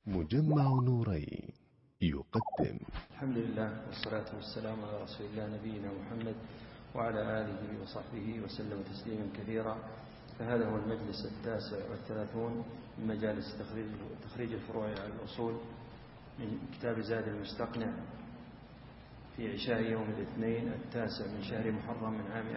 مجمع نورين يقدم. الحمد لله والصلاة والسلام على رسول الله نبينا محمد وعلى آله وصحبه وسلم تسليما كثيرا. فهذا هو المجلس 39 من مجالس تخريج الفروع على الأصول من كتاب زاد المستقنع في عشاء يوم الاثنين 9 من شهر محرم من عام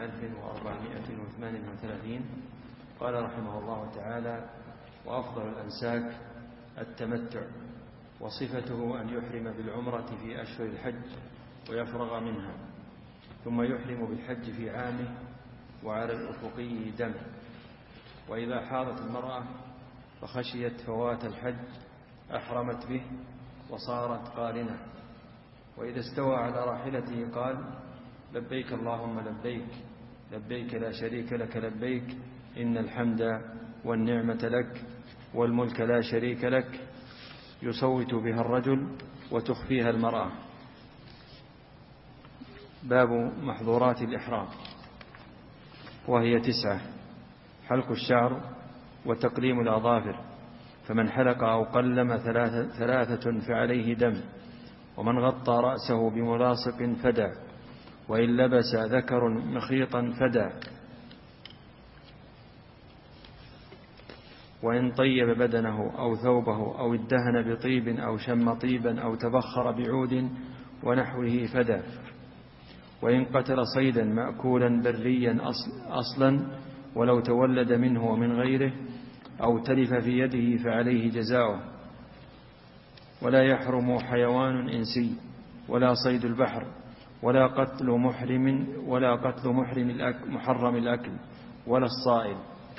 1438. قال رحمه الله تعالى: وأفضل الأنساك التمتع، وصفته أن يحرم بالعمرة في أشهر الحج ويفرغ منها، ثم يحرم بالحج في عامه وعلى الأفقي دم. وإذا حاضت المرأة فخشيت فوات الحج أحرمت به وصارت قارنة. وإذا استوى على راحلته قال: لبيك اللهم لبيك، لبيك لا شريك لك لبيك، إن الحمد والنعمة لك والملك لا شريك لك. يصوت بها الرجل وتخفيها المرأة. باب محظورات الإحرام، وهي 9: حلق الشعر وتقليم الأظافر، فمن حلق أو قلم 3 فعليه دم، ومن غطى رأسه بملاصق فدى، وإن لبس ذكر مخيطا فدى، وإن طيب بدنه أو ثوبه أو ادهن بطيب أو شم طيبا أو تبخر بعود ونحوه فدى، وإن قتل صيدا مأكولا بريا أصلا ولو تولد منه ومن غيره أو تلف في يده فعليه جزاؤه. ولا يحرم حيوان إنسي ولا صيد البحر ولا قتل محرم الأكل ولا الصائل.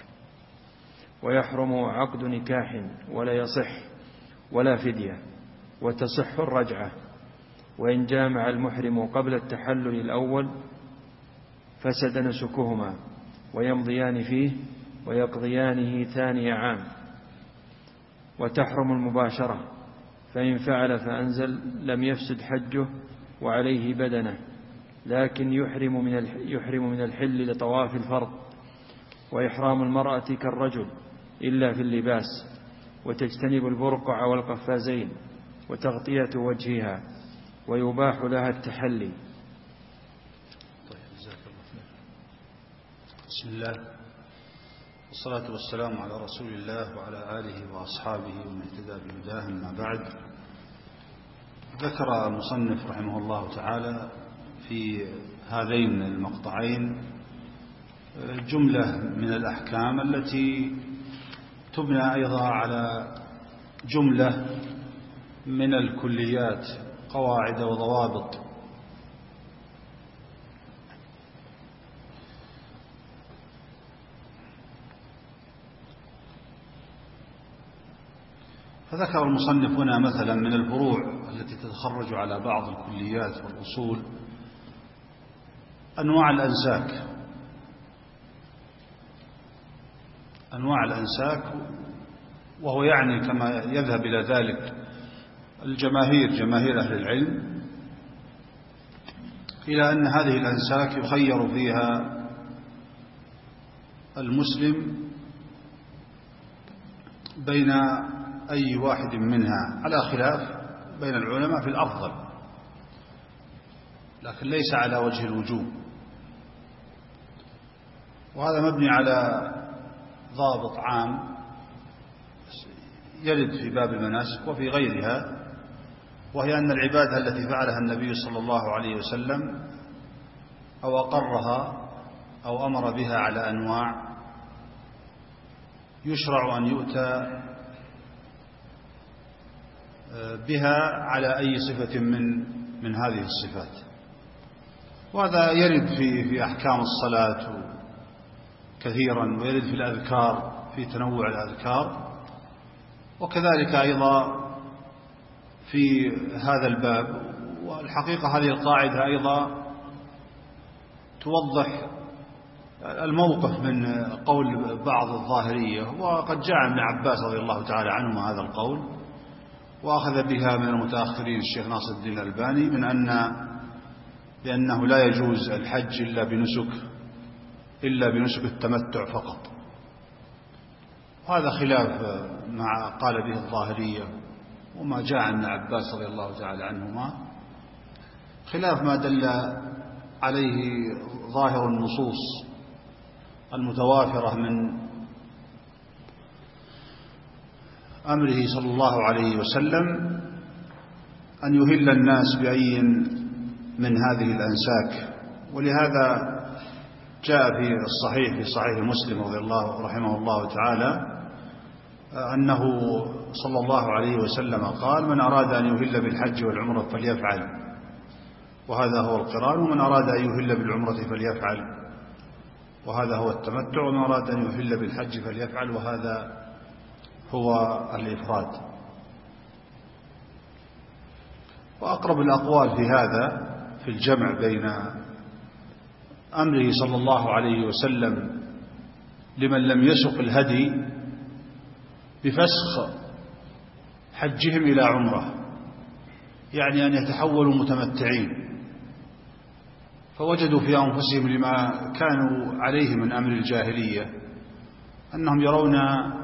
ويحرم عقد نكاح ولا يصح ولا فدية، وتصح الرجعة. وإن جامع المحرم قبل التحلل الأول فسد نسكهما، ويمضيان فيه ويقضيانه ثاني عام. وتحرم المباشرة، فإن فعل فأنزل لم يفسد حجه وعليه بدنه، لكن يحرم من الحل لطواف الفرض. وإحرام المرأة كالرجل إلا في اللباس، وتجتنب البرقع والقفازين، وتغطية وجهها، ويباح لها التحلي. بسم الله والصلاة والسلام على رسول الله وعلى آله وأصحابه ومن اهتدى بهداه. أما بعد، ذكر المصنف رحمه الله تعالى في هذين المقطعين جملة من الأحكام التي تبنى أيضا على جملة من الكليات، قواعد وضوابط. فذكر المصنف هنا مثلا من الفروع التي تتخرج على بعض الكليات والأصول أنواع الأنساك، وهو يعني كما يذهب إلى ذلك جماهير أهل العلم، إلى أن هذه الأنساك يخير فيها المسلم بين أي واحد منها، على خلاف بين العلماء في الأفضل، لكن ليس على وجه الوجوب. وهذا مبني على ضابط عام يرد في باب المناسك وفي غيرها، وهي أن العبادة التي فعلها النبي صلى الله عليه وسلم أو أقرها أو أمر بها على أنواع، يشرع أن يؤتى بها على أي صفة من هذه الصفات. وهذا يرد في أحكام الصلاة كثيرا، ويرد في الأذكار في تنوع الأذكار، وكذلك أيضا في هذا الباب. والحقيقة هذه القاعدة أيضا توضح الموقف من قول بعض الظاهرية، وقد جاء ابن عباس رضي الله تعالى عنهما هذا القول، وأخذ بها من المتأخرين الشيخ ناصر الدين الألباني، من بأنه لا يجوز الحج إلا بنسك التمتع فقط. هذا خلاف ما قال به الظاهرية وما جاء عن ابن عباس رضي الله تعالى عنهما، خلاف ما دل عليه ظاهر النصوص المتوافرة من أمره صلى الله عليه وسلم أن يهل الناس بأي من هذه الأنساك. ولهذا جاء في الصحيح في صحيح مسلم رحمه الله تعالى أنه صلى الله عليه وسلم قال: من أراد أن يهل بالحج والعمرة فليفعل، وهذا هو القران، ومن أراد أن يهل بالعمرة فليفعل، وهذا هو التمتع، ومن أراد أن يهل بالحج فليفعل، وهذا هو الإفراد. وأقرب الأقوال في هذا في الجمع بين أمره صلى الله عليه وسلم لمن لم يسق الهدي بفسخ حجهم إلى عمرة، يعني أن يتحولوا متمتعين، فوجدوا في أنفسهم لما كانوا عليه من أمر الجاهلية أنهم يرون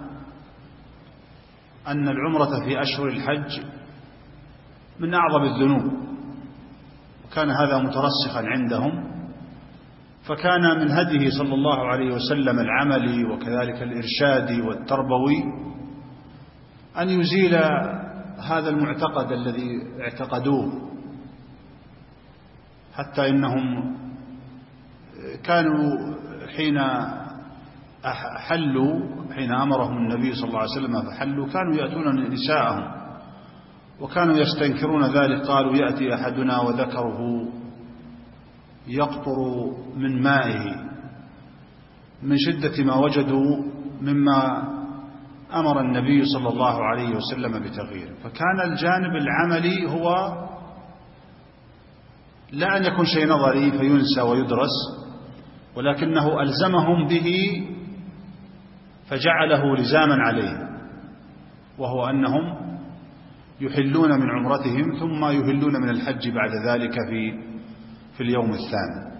أن العمرة في أشهر الحج من أعظم الذنوب، وكان هذا مترسخا عندهم، فكان من هديه صلى الله عليه وسلم العملي وكذلك الإرشادي والتربوي أن يزيل هذا المعتقد الذي اعتقدوه، حتى إنهم كانوا حين أمرهم النبي صلى الله عليه وسلم فحلوا كانوا يأتون نساءهم وكانوا يستنكرون ذلك، قالوا: يأتي أحدنا وذكره يقطر من مائه من شدة ما وجدوا مما أمر النبي صلى الله عليه وسلم بتغييره. فكان الجانب العملي هو لا أن يكون شيء نظري فينسى ويدرس، ولكنه ألزمهم به فجعله لزاما عليه، وهو أنهم يحلون من عمرتهم ثم يهلون من الحج بعد ذلك في اليوم الثاني.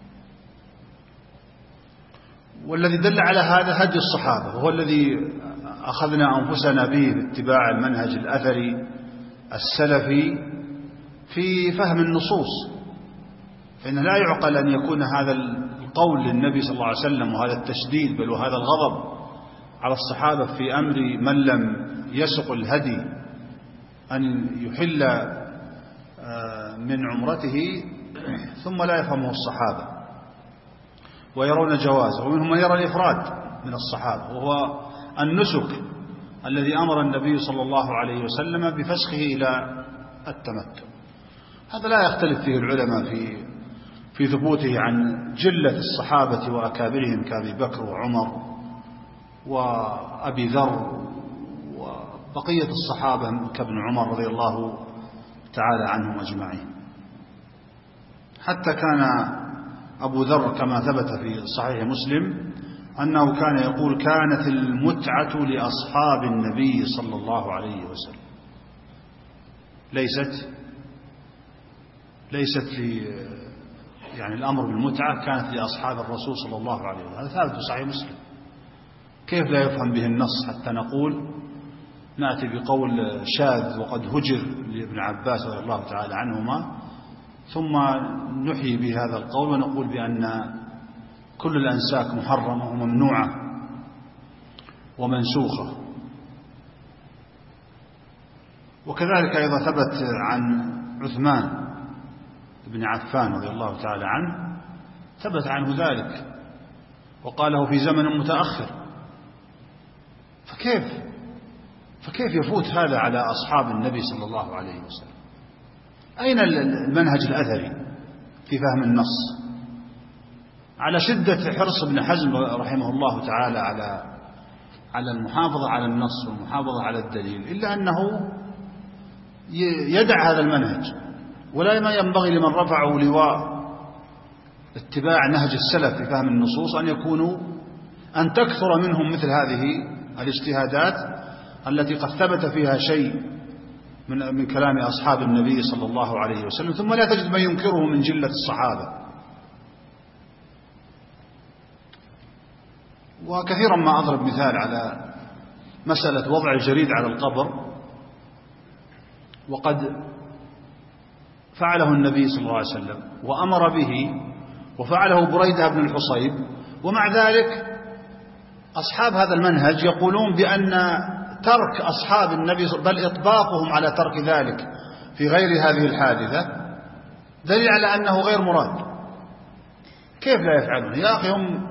والذي دل على هذا هدي الصحابة، وهو الذي أخذنا أنفسنا به باتباع المنهج الأثري السلفي في فهم النصوص. فإن لا يعقل أن يكون هذا القول للنبي صلى الله عليه وسلم وهذا التشديد بل وهذا الغضب على الصحابة في أمر من لم يسق الهدي أن يحل من عمرته ثم لا يفهمه الصحابة ويرون جوازه، ومنهم من يرى الإفراد من الصحابة، وهو النسك الذي أمر النبي صلى الله عليه وسلم بفسخه إلى التمتع. هذا لا يختلف فيه العلماء في ثبوته عن جلة الصحابة وأكابرهم كأبي بكر وعمر وأبي ذر وبقية الصحابة كابن عمر رضي الله تعالى عنهم أجمعين. حتى كان أبو ذر كما ثبت في صحيح مسلم أنه كان يقول: كانت المتعة لأصحاب النبي صلى الله عليه وسلم، ليست يعني الأمر بالمتعة كانت لأصحاب الرسول صلى الله عليه وسلم. هذا ثابت في صحيح مسلم. كيف لا يفهم به النص حتى نقول نأتي بقول شاذ وقد هجر لابن عباس رضي الله تعالى عنهما، ثم نحيي بهذا القول ونقول بأن كل الأنساك محرمة وممنوعة ومنسوخة. وكذلك أيضا ثبت عن عثمان بن عفان رضي الله تعالى عنه، ثبت عنه ذلك وقاله في زمن متأخر. فكيف يفوت هذا على أصحاب النبي صلى الله عليه وسلم؟ أين المنهج الأثري في فهم النص؟ على شدة حرص ابن حزم رحمه الله تعالى على المحافظة على النص والمحافظة على الدليل، إلا أنه يدع هذا المنهج. ولا ما ينبغي لمن رفعوا لواء اتباع نهج السلف في فهم النصوص أن تكثر منهم مثل هذه الاجتهادات التي قد ثبت فيها شيء من كلام أصحاب النبي صلى الله عليه وسلم، ثم لا تجد من ينكره من جلة الصحابة. وكثيرا ما أضرب مثال على مسألة وضع الجريد على القبر، وقد فعله النبي صلى الله عليه وسلم وأمر به وفعله بريدة بن الحصيب، ومع ذلك أصحاب هذا المنهج يقولون بأن ترك أصحاب النبي بل إطباقهم على ترك ذلك في غير هذه الحادثة دليل على أنه غير مراد. كيف لا يفعلون يا أخي؟ هم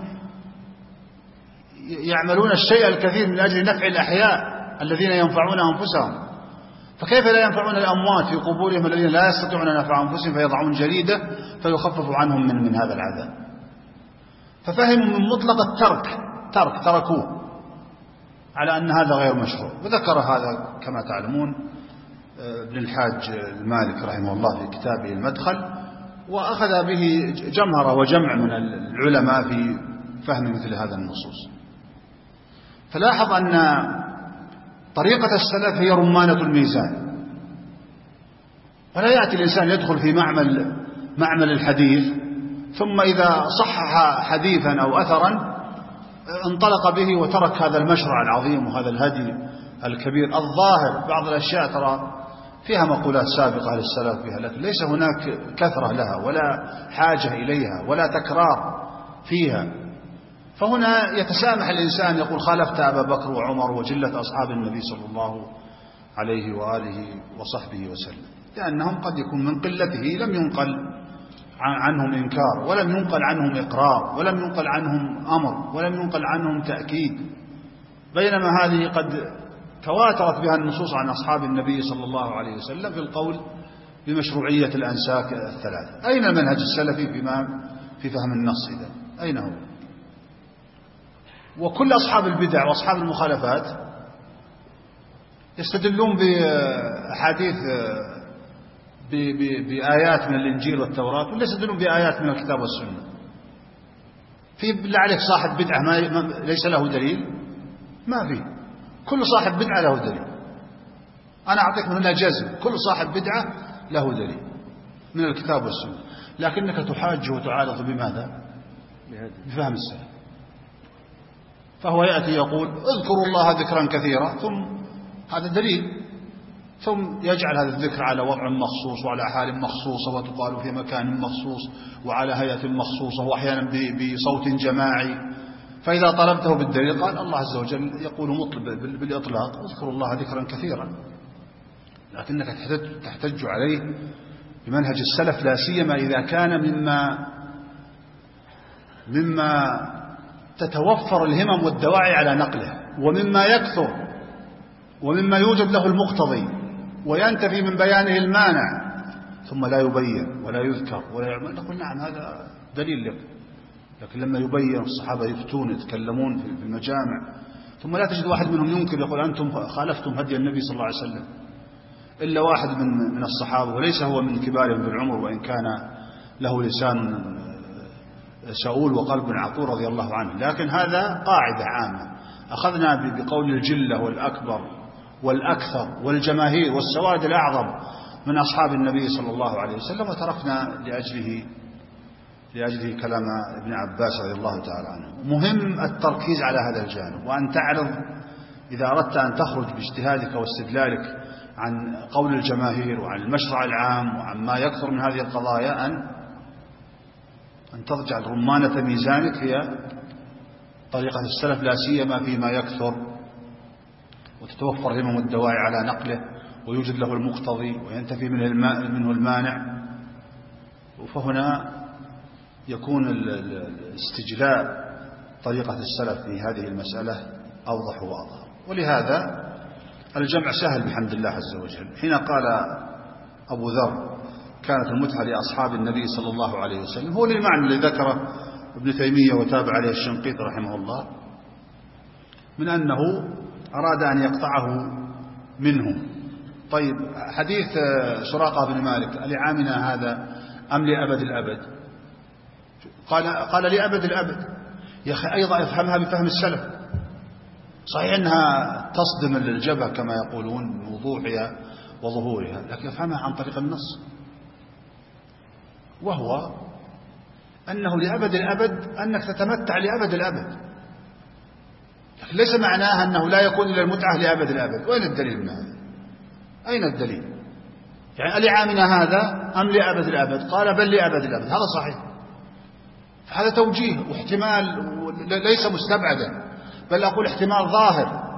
يعملون الشيء الكثير من أجل نفع الأحياء الذين ينفعون أنفسهم، فكيف لا ينفعون الأموات في قبورهم الذين لا يستطيعون نفع أنفسهم فيضعون جريدة فيخفف عنهم من هذا العذاب. ففهموا من مطلق الترك تركوه على أن هذا غير مشروع. وذكر هذا كما تعلمون ابن الحاج المالك رحمه الله في كتابه المدخل، وأخذ به جمهرة وجمع من العلماء في فهم مثل هذا النصوص. فلاحظ أن طريقة السلف هي رمانة الميزان، ولا يأتي الإنسان يدخل في معمل الحديث ثم إذا صحح حديثا أو أثرا انطلق به وترك هذا المشروع العظيم وهذا الهدي الكبير. الظاهر بعض الأشياء ترى فيها مقولات سابقة للسلف بها، لكن ليس هناك كثرة لها ولا حاجة إليها ولا تكرار فيها. فهنا يتسامح الإنسان يقول خالفت أبا بكر وعمر وجلة أصحاب النبي صلى الله عليه وآله وصحبه وسلم، لأنهم قد يكون من قلته لم ينقل عنهم إنكار ولم ينقل عنهم إقرار ولم ينقل عنهم أمر ولم ينقل عنهم تأكيد، بينما هذه قد تواترت بها النصوص عن أصحاب النبي صلى الله عليه وسلم في القول بمشروعية الأنساك الثلاثة. أين المنهج السلفي في فهم النص إذا؟ أين هو؟ وكل أصحاب البدع وأصحاب المخالفات يستدلون بأحاديث بآيات من الإنجيل والتوراة، ولا يستدلون بآيات من الكتاب والسنة. في بالله عليك صاحب بدعة ليس له دليل؟ ما في، كل صاحب بدعة له دليل. أنا أعطيك من هنا جزم، كل صاحب بدعة له دليل من الكتاب والسنة، لكنك تحاج وتعارض بماذا؟ بفهم السلف. فهو يأتي يقول اذكروا الله ذكرا كثيرا، ثم هذا دليل، ثم يجعل هذا الذكر على وضع مخصوص وعلى حال مخصوصة وتقال في مكان مخصوص وعلى هيئة مخصوصة وأحيانا بصوت جماعي. فإذا طلبته بالدليل قال الله عز وجل يقول مطلب بالإطلاق اذكروا الله ذكرا كثيرا، لكنك تحتج عليه بمنهج السلف، لا سيما إذا كان مما تتوفر الهمم والدواعي على نقله، ومما يكثر ومما يوجد له المقتضي وينتفي من بيانه المانع، ثم لا يبين ولا يذكر ولا يعمل. نقول نعم هذا دليل لك، لكن لما يبين الصحابة يفتون يتكلمون في المجامع، ثم لا تجد واحد منهم ينكر يقول أنتم خالفتم هدي النبي صلى الله عليه وسلم، إلا واحد من الصحابة، وليس هو من كبارهم بالعمر وإن كان له لسان سؤول وقلب عقور رضي الله عنه، لكن هذا قاعدة عامة أخذنا بقول الجلة والأكبر والأكثر والجماهير والسواد الأعظم من أصحاب النبي صلى الله عليه وسلم، وتركنا لأجله كلام ابن عباس رضي الله تعالى عنه. مهم التركيز على هذا الجانب، وأن تعرض إذا أردت أن تخرج باجتهادك واستدلالك عن قول الجماهير وعن المشرع العام وعن ما يكثر من هذه القضايا أن ترجع رمانة ميزانك هي طريقة السلف، لا سيما فيما يكثر وتتوفر همم الدواعي على نقله ويوجد له المقتضي وينتفي منه المانع. فهنا يكون استجلاء طريقة السلف في هذه المسألة أوضح وأظهر. ولهذا الجمع سهل بحمد الله عز وجل. حين قال أبو ذر كانت المتعة لأصحاب النبي صلى الله عليه وسلم، هو للمعنى الذي ذكره ابن تيمية وتابع عليه الشنقيطي رحمه الله، من أنه أراد أن يقطعه منهم. طيب حديث سراقة بن مالك لعامنا هذا أم لأبد الأبد؟ قال لأبد الأبد. يا أخي أيضا افهمها بفهم السلف. صحيح أنها تصدم الجبهة كما يقولون بوضوحها وظهورها، لكن افهمها عن طريق النص، وهو أنه لأبد الأبد أنك تتمتع لأبد الأبد، لكن ليس معناها أنه لا يكون إلا المتعة لأبد الأبد. وين الدليل من هذا؟ أين الدليل؟ يعني لعامنا هذا أم لأبد الأبد؟ قال بل لأبد الأبد. هذا صحيح. فهذا توجيه واحتمال ليس مستبعدا، بل أقول احتمال ظاهر.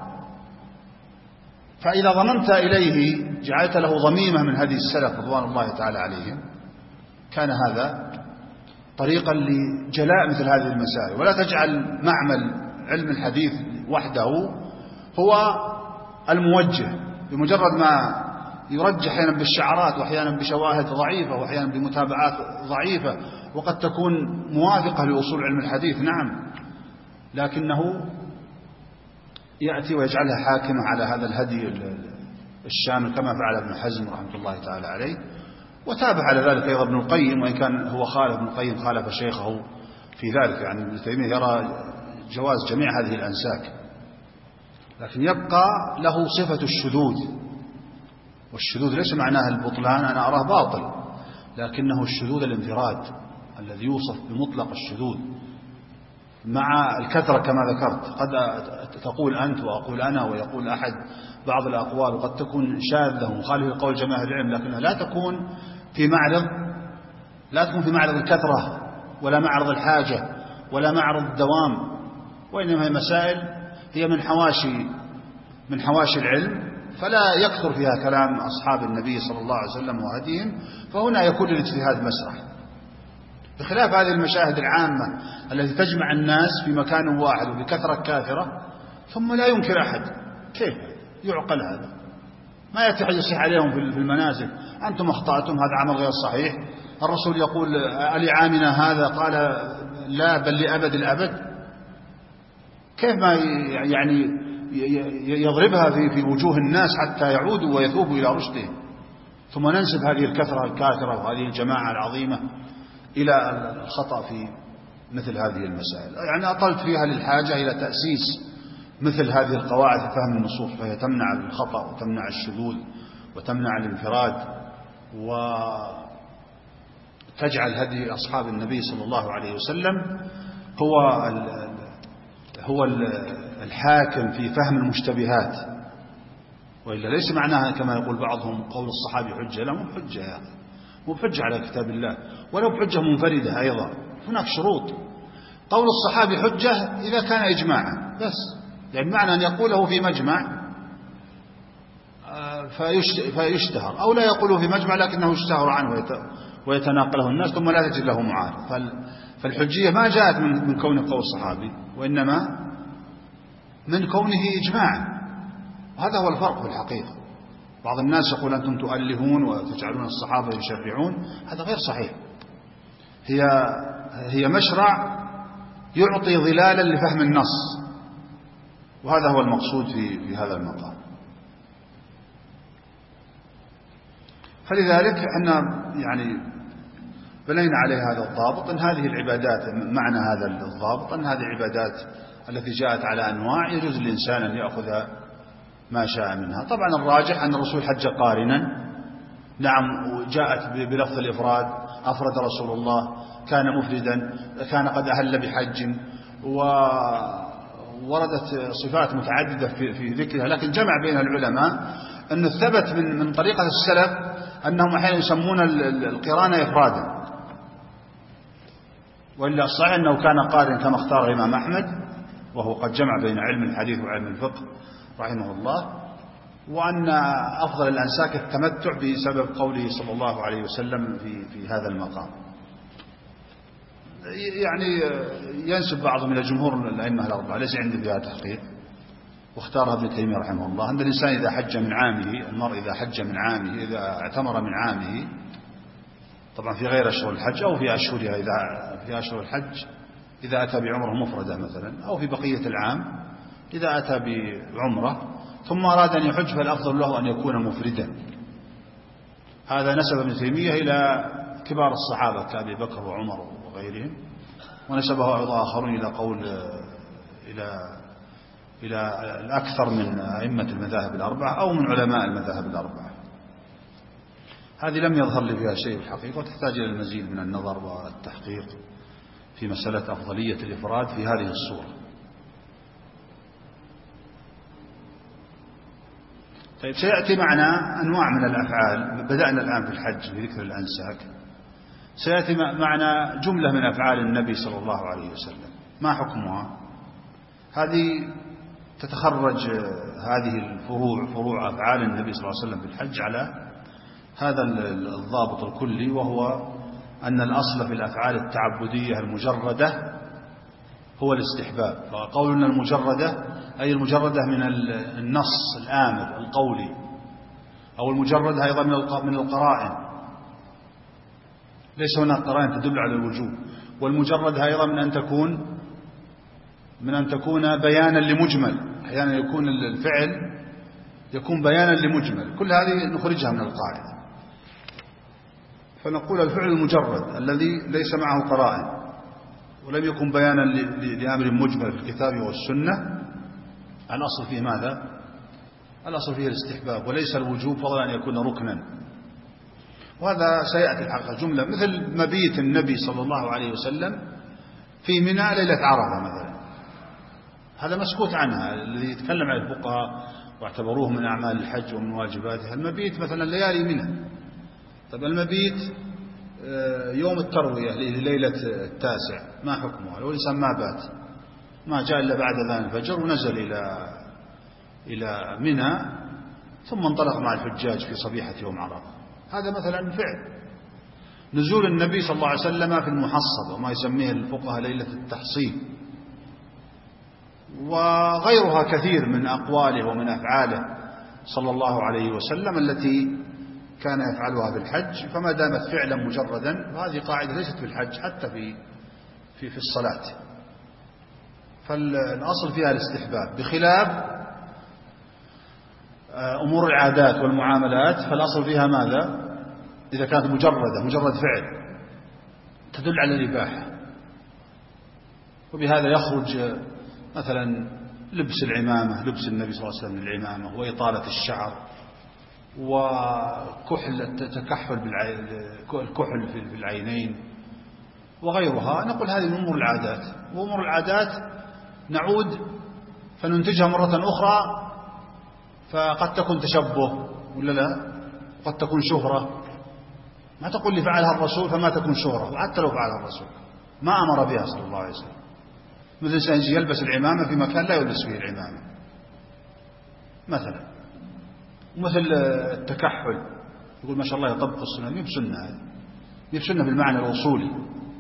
فإذا ضممت إليه جعلت له ضميمة من هذه السلف رضوان الله تعالى عليهم، كان هذا طريقا لجلاء مثل هذه المسائل. ولا تجعل معمل علم الحديث وحده هو الموجه، بمجرد ما يرجح أحيانا بالشعارات وأحيانا بشواهد ضعيفة وأحيانا بمتابعات ضعيفة، وقد تكون موافقة لأصول علم الحديث، نعم، لكنه يأتي ويجعلها حاكمة على هذا الهدي الشامل كما فعل ابن حزم رحمة الله تعالى عليه. وتابع على ذلك أيضا ابن القيم، وإن كان هو خالف ابن القيم خالف شيخه في ذلك. يعني ابن تيمية يرى جواز جميع هذه الأنساك، لكن يبقى له صفة الشذوذ. والشذوذ ليس معناه البطلان، أنا أراه باطل، لكنه الشذوذ الانفراد الذي يوصف بمطلق الشذوذ مع الكثرة كما ذكرت. قد تقول أنت وأقول أنا ويقول أحد بعض الأقوال، وقد تكون شاذة ومخالفة لقول جماهير العلم، لكنها لا تكون في معرض الكثرة ولا معرض الحاجة ولا معرض الدوام، وإنما هي مسائل هي من حواشي العلم، فلا يكثر فيها كلام أصحاب النبي صلى الله عليه وسلم وهديهم، فهنا يكون الاجتهاد مسرح. بخلاف هذه المشاهد العامة التي تجمع الناس في مكان واحد وبكثرة كافرة ثم لا ينكر أحد، كيف يعقل هذا؟ ما يصح عليهم في المنازل، أنتم أخطأتم، هذا عمل غير صحيح. الرسول يقول ألعامنا هذا؟ قال لا بل لأبد الأبد. كيف ما يعني يضربها في وجوه الناس حتى يعودوا ويثوبوا إلى رشدهم، ثم ننسب هذه الكثرة الكاثرة وهذه الجماعة العظيمة إلى الخطأ في مثل هذه المسائل. يعني أطلت فيها للحاجة إلى تأسيس مثل هذه القواعد في فهم النصوص، فهي تمنع الخطأ وتمنع الشذوذ وتمنع الانفراد، وتجعل هدي أصحاب النبي صلى الله عليه وسلم هو الحاكم في فهم المشتبهات. وإلا ليس معناها كما يقول بعضهم قول الصحابي حجة، لا، مو حجة يا أخي، مو بحجة على كتاب الله، ولو بحجة منفردة أيضا. هناك شروط. قول الصحابي حجة إذا كان إجماعا بس، يعني معنى أن يقوله في مجمع فيشتهر، أو لا يقوله في مجمع لكنه يشتهر عنه ويتناقله الناس ثم لا تجد له معارض. فالحجية ما جاءت من كون قول الصحابي، وإنما من كونه إجماعا. وهذا هو الفرق في الحقيقة. بعض الناس يقول أنتم تؤلهون وتجعلون الصحابة يشرعون، هذا غير صحيح. هي مشرع يعطي ظلالا لفهم النص، وهذا هو المقصود في هذا المقام. فلذلك احنا يعني بنينا عليه هذا الضابط، أن هذه العبادات، معنى هذا الضابط أن هذه العبادات التي جاءت على أنواع يجوز للإنسان أن يأخذ ما شاء منها. طبعا الراجح أن الرسول حج قارنا، نعم، وجاءت بلفظ الإفراد، أفرد رسول الله، كان مفردا، كان قد أهل بحج، ووردت صفات متعددة في ذكرها، لكن جمع بين العلماء أنه ثبت من طريقة السلف أنهم أحيانا يسمون القران إفرادا، وإلا الصحيح أنه كان قارن كما اختار الإمام أحمد، وهو قد جمع بين علم الحديث وعلم الفقه رحمه الله، وأن أفضل الأنساك التمتع بسبب قوله صلى الله عليه وسلم في هذا المقام. يعني ينسب بعضهم إلى جمهور الأئمة الأربعة، ليس عندي فيها تحقيق، واختارها ابن تيمية رحمه الله، أن الإنسان إذا حج من عامه، المرء إذا حج من عامه، إذا اعتمر من عامه، طبعا في غير أشهر الحج أو في أشهرها، إذا في أشهر الحج إذا أتى بعمره مفردة مثلا، أو في بقية العام إذا أتى بعمره ثم أراد أن يحج، فالأفضل له أن يكون مفردا. هذا نسب ابن تيمية إلى كبار الصحابة كأبي بكر وعمر وغيرهم، ونسبه أيضا آخرون إلى قول إلى الأكثر من أئمة المذاهب الأربعة أو من علماء المذاهب الأربعة. هذه لم يظهر لي فيها شيء في الحقيقة، وتحتاج إلى المزيد من النظر والتحقيق في مسألة أفضلية الإفراد في هذه الصورة. طيب سيأتي معنا أنواع من الأفعال. بدأنا الآن في الحج بذكر الأنساك، سيأتي معنا جملة من أفعال النبي صلى الله عليه وسلم، ما حكمها؟ هذه تتخرج هذه الفروع، فروع أفعال النبي صلى الله عليه وسلم في الحج، على هذا الضابط الكلي، وهو أن الأصل في الأفعال التعبدية المجردة هو الاستحباب. فقولنا المجردة أي المجردة من النص الآمر القولي، أو المجردة أيضا من القرائن، ليس هناك قرائن تدل على الوجوب، والمجردة أيضا من أن تكون بيانا لمجمل، أحيانا يكون الفعل يكون بيانا لمجمل، كل هذه نخرجها من القاعدة. فنقول الفعل المجرد الذي ليس معه قرائن ولم يكن بيانا لأمر مجمل في الكتاب والسنة، الأصل فيه ماذا؟ الأصل فيه الاستحباب وليس الوجوب، فضلا أن يكون ركنا. وهذا سيأتي الحقيقة جملة، مثل مبيت النبي صلى الله عليه وسلم في منى ليلة عرفة مثلا، هذا مسكوت عنها، الذي يتكلم عن الفقهاء واعتبروه من أعمال الحج ومن واجباتها. المبيت مثلا ليالي منى، طيب المبيت يوم التروية ليلة التاسع ما حكمه؟ لو الإنسان ما بات، ما جاء إلا بعد أذان الفجر ونزل إلى منى ثم انطلق مع الحجاج في صبيحة يوم عرفة، هذا مثلا فعل. نزول النبي صلى الله عليه وسلم في المحصب، وما يسميه الفقهاء ليلة التحصيل، وغيرها كثير من أقواله ومن أفعاله صلى الله عليه وسلم التي كان يفعلها في الحج. فما دامت فعلا مجردا، وهذه قاعدة ليست في الحج، حتى في الصلاة، فالأصل فيها الاستحباب، بخلاف أمور العادات والمعاملات، فالأصل فيها ماذا؟ إذا كانت مجرد فعل تدل على الإباحة. وبهذا يخرج مثلا لبس العمامة، لبس النبي صلى الله عليه وسلم العمامة، وإطالة الشعر، وكحل التكحل الكحل في العينين وغيرها. نقول هذه من أمور العادات، وأمور العادات نعود فننتجها مرة أخرى، فقد تكون تشبه ولا لا، قد تكون شهرة. ما تقول لي فعلها الرسول فما تكون شهرة، وحتى لو فعلها الرسول ما أمر بها صلى الله عليه وسلم. مثل سيجي يلبس العمامة في مكان لا يلبس فيه العمامة مثلا، مثل التكحل، يقول ما شاء الله يطبق السنة، مي بسنة، هذه مي بسنة بالمعنى الوصولي،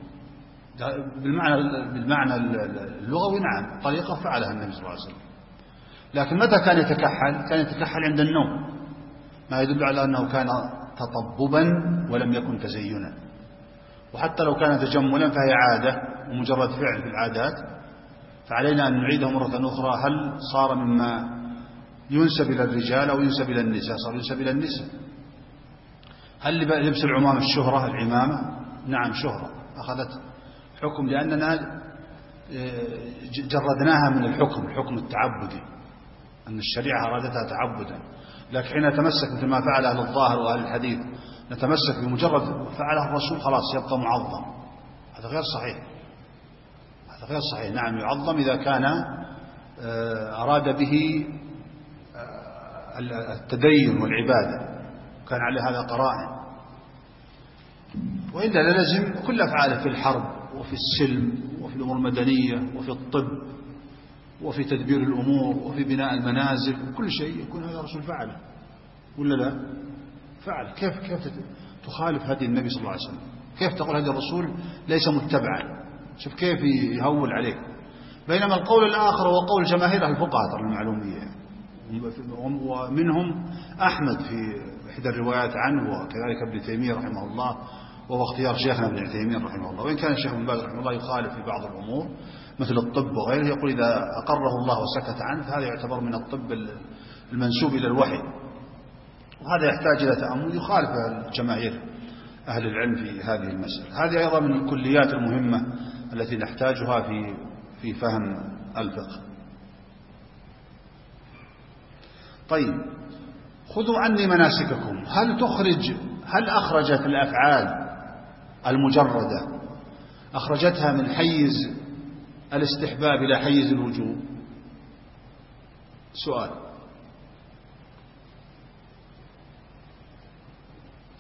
بالمعنى اللغوي نعم طريقة فعلها النبي صلى الله عليه وسلم. لكن متى كان يتكحل؟ كان يتكحل عند النوم، ما يدل على أنه كان تطببا ولم يكن تزينا. وحتى لو كان تجملا فهي عادة ومجرد فعل في العادات، فعلينا أن نعيده مرة أخرى. هل صار مما ينسب إلى الرجال أو ينسب إلى النساء؟ صار ينسب إلى النساء. هل لبس العمام الشهرة؟ العمامة نعم شهرة، أخذت حكم لأننا جردناها من الحكم التعبدي، أن الشريعة أرادتها تعبدا. لكن حين نتمسك مثل ما فعل أهل الظاهر وأهل الحديث، نتمسك بمجرد فعله الرسول خلاص يبقى معظم، هذا غير صحيح، هذا غير صحيح. نعم يعظم إذا كان أراد به التدين والعبادة، كان عليه هذا قرائن، وإلا لازم كل أفعاله في الحرب وفي السلم وفي الأمور المدنية وفي الطب وفي تدبير الأمور وفي بناء المنازل وكل شيء يكون هذا الرسول فعله ولا لا؟ فعل. كيف تخالف هدي النبي صلى الله عليه وسلم؟ كيف تقول هدي الرسول ليس متبعا؟ شوف كيف يهول عليك. بينما القول الآخر هو قول جماهير الفقهاء المعلومية، ومنهم أحمد في إحدى الروايات عنه، وكذلك ابن تيمية رحمه الله، وهو اختيار شيخنا ابن عثيمين رحمه الله. وإن كان الشيخ ابن باز رحمه الله يخالف في بعض الأمور مثل الطب وغيره، يقول إذا أقره الله وسكت عنه فهذا يعتبر من الطب المنسوب إلى الوحي، وهذا يحتاج إلى تأمل، يخالف الجماهير أهل العلم في هذه المسألة. هذه أيضا من الكليات المهمة التي نحتاجها في فهم الفقه. طيب، خذوا عني مناسككم. هل أخرجت الأفعال المجردة أخرجتها من حيز الاستحباب إلى حيز الوجوب؟ سؤال.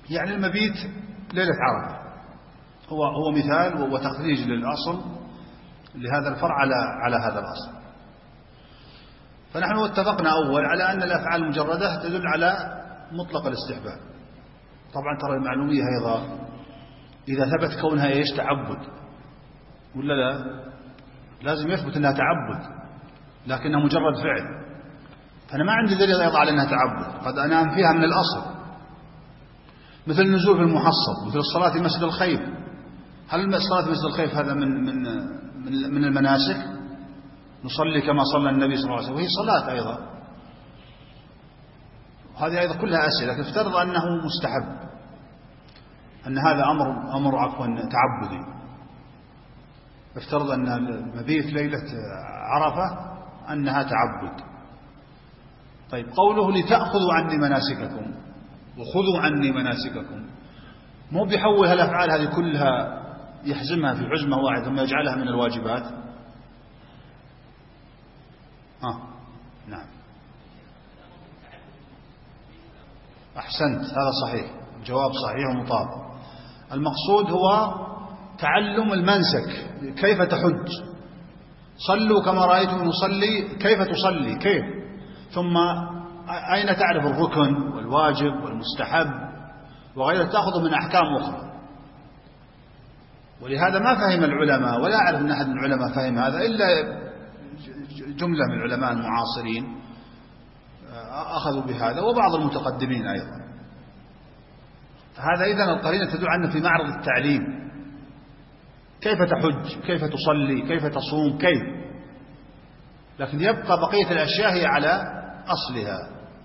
يعني المبيت ليلة عرفة هو مثال وتخريج للأصل لهذا الفرع على هذا الأصل. فنحن اتفقنا أول على أن الأفعال المجردة تدل على مطلق الاستحباب. طبعا ترى المعلومية أيضا إذا ثبت كونها إيش تعبد ولا لا، لازم يثبت أنها تعبد لكنها مجرد فعل. فأنا ما عندي دليل أيضا على أنها تعبد، قد أنام فيها من الأصل، مثل النزول في المحصب، مثل الصلاة في مسجد الخيف. هل الصلاة في مسجد الخيف هذا من المناسك؟ نصلي كما صلى النبي صلى الله عليه وسلم، وهي صلاة أيضا. هذه أيضا كلها أسئلة. لكن افترض أنه مستحب، أن هذا أمر تعبدي. افترض أن المبيت ليلة عرفة أنها تعبد. طيب قوله لتأخذوا عني مناسككم وخذوا عني مناسككم، مو بيحول هالأفعال هذه كلها يحزمها في حزمة واحدة ثم يجعلها من الواجبات؟ نعم أحسنت، هذا صحيح، جواب صحيح ومطابق. المقصود هو تعلم المنسك، كيف تحج. صلوا كما رأيتم نصلي، كيف تصلي، كيف، ثم أين تعرف الركن والواجب والمستحب وغيره، تأخذ من أحكام أخرى. ولهذا ما فهم العلماء، ولا أعرف أن أحد من العلماء فهم هذا إلا جملة من العلماء المعاصرين أخذوا بهذا، وبعض المتقدمين أيضا. هذا إذن القرينة تدل عنه في معرض التعليم، كيف تحج، كيف تصلي، كيف تصوم، كيف. لكن يبقى بقية الأشياء هي على أصلها.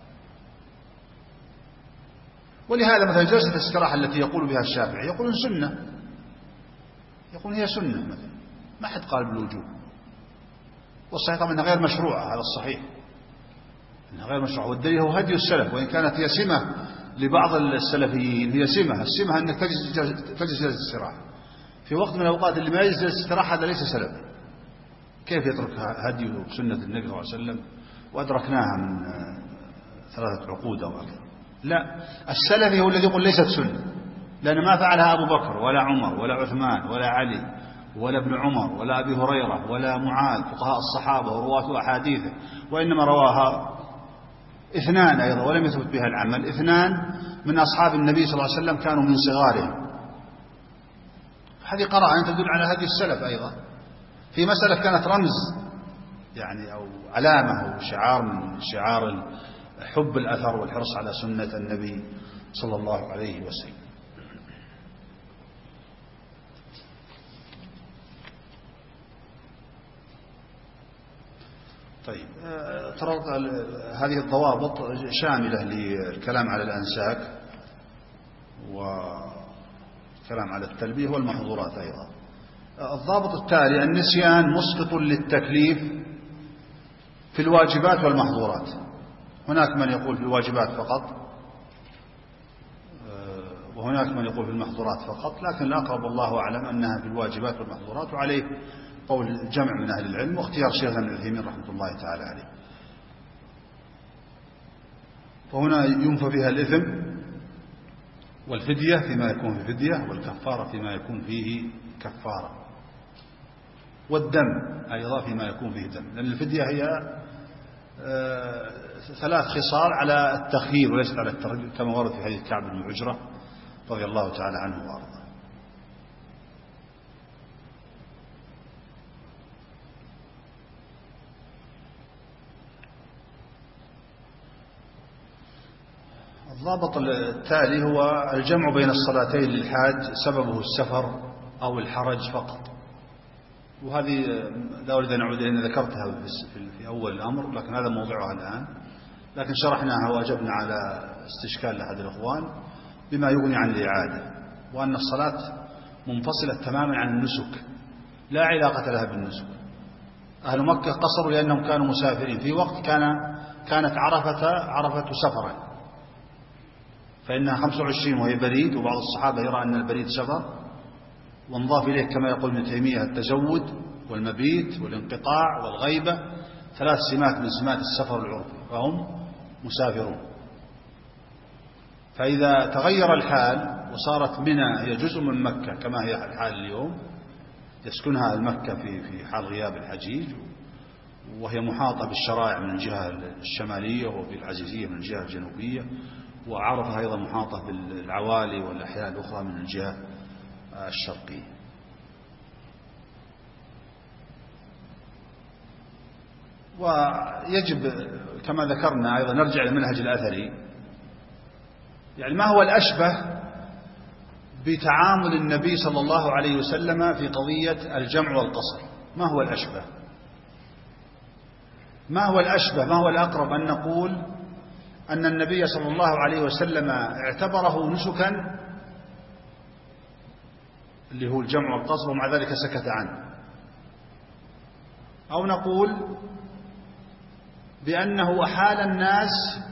ولهذا مثلا جلسة الاستراحة التي يقول بها الشافعي يقولون سنة، يقول هي سنة مثلا، ما حد قال بالوجوب. والصحيح طبعا أنها غير مشروعة، هذا الصحيح أنها غير مشروعة، والدليل هو هدي السلف. وإن كانت هي سمة لبعض السلفيين، هي السمة أنك تجلس جلسة الاستراحة في وقت من الأوقات اللي ما يجلس جلسة الاستراحة، هذا ليس سلف. كيف يترك هدي وسنة النبي صلى الله عليه وسلم وأدركناها من 3 عقود أو أكثر؟ لا، السلفي هو الذي يقول ليست سنة، لأن ما فعلها أبو بكر ولا عمر ولا عثمان ولا علي ولا ابن عمر ولا أبي هريرة ولا معاذ فقهاء الصحابة ورواة أحاديثه، وإنما رواها 2 أيضا ولم يثبت بها العمل. 2 من أصحاب النبي صلى الله عليه وسلم كانوا من صغارهم. هذه قراءة تدل على هدي السلف أيضا في مسألة كانت رمز يعني أو علامة أو شعار من شعار حب الأثر والحرص على سنة النبي صلى الله عليه وسلم. طيب ترى هذه الضوابط شاملة للكلام على الأنساك وكلام على التلبية والمحظورات أيضا. الضابط التالي: النسيان مسقط للتكليف في الواجبات والمحظورات. هناك من يقول في الواجبات فقط، وهناك من يقول في المحظورات فقط، لكن الأقرب الله أعلم أنها في الواجبات والمحظورات، وعليه قول جمع من أهل العلم واختيار شيخنا ابن عثيمين رحمة الله تعالى عليه. فهنا ينفى فيها الإثم والفدية فيما يكون في فدية، والكفارة فيما يكون فيه كفارة، والدم أيضا فيما يكون فيه دم، لأن الفدية هي 3 خصال على التخيير وليست على الترجل، كما ورد في حديث كعب بن عجرة رضي الله تعالى عنه وأرضاه. الضابط التالي هو الجمع بين الصلاتين للحاج سببه السفر أو الحرج فقط. وهذه لا أريد أن أعود لأن ذكرتها في أول الأمر، لكن هذا موضوعها الآن. لكن شرحناها وأجبنا على استشكال لأحد الإخوان بما يغني عن الإعادة، وأن الصلاة منفصلة تماما عن النسك، لا علاقة لها بالنسك. أهل مكة قصروا لأنهم كانوا مسافرين في وقت كانت عرفة سفرا، فإنها 25 وهي بريد، وبعض الصحابة يرى أن البريد سفر، وانضاف إليه كما يقول ابن تيمية التزود والمبيت والانقطاع والغيبة، 3 سمات من سمات السفر العرفي، فهم مسافرون. فإذا تغير الحال وصارت منى هي جزء من مكة كما هي الحال اليوم، يسكنها المكة في حال غياب الحجيج، وهي محاطة بالشرائع من الجهة الشمالية وبالعزيزية من الجهة الجنوبية، وعرفها أيضا محاطة بالعوالي والأحياء الأخرى من الجهة الشرقية. ويجب كما ذكرنا أيضا نرجع للمنهج الأثري، يعني ما هو الأشبه بتعامل النبي صلى الله عليه وسلم في قضية الجمع والقصر؟ ما هو الأشبه؟ ما هو الأشبه؟ ما هو الأقرب أن نقول أن النبي صلى الله عليه وسلم اعتبره نسكا اللي هو الجمع والقصر ومع ذلك سكت عنه، أو نقول بأنه أحال الناس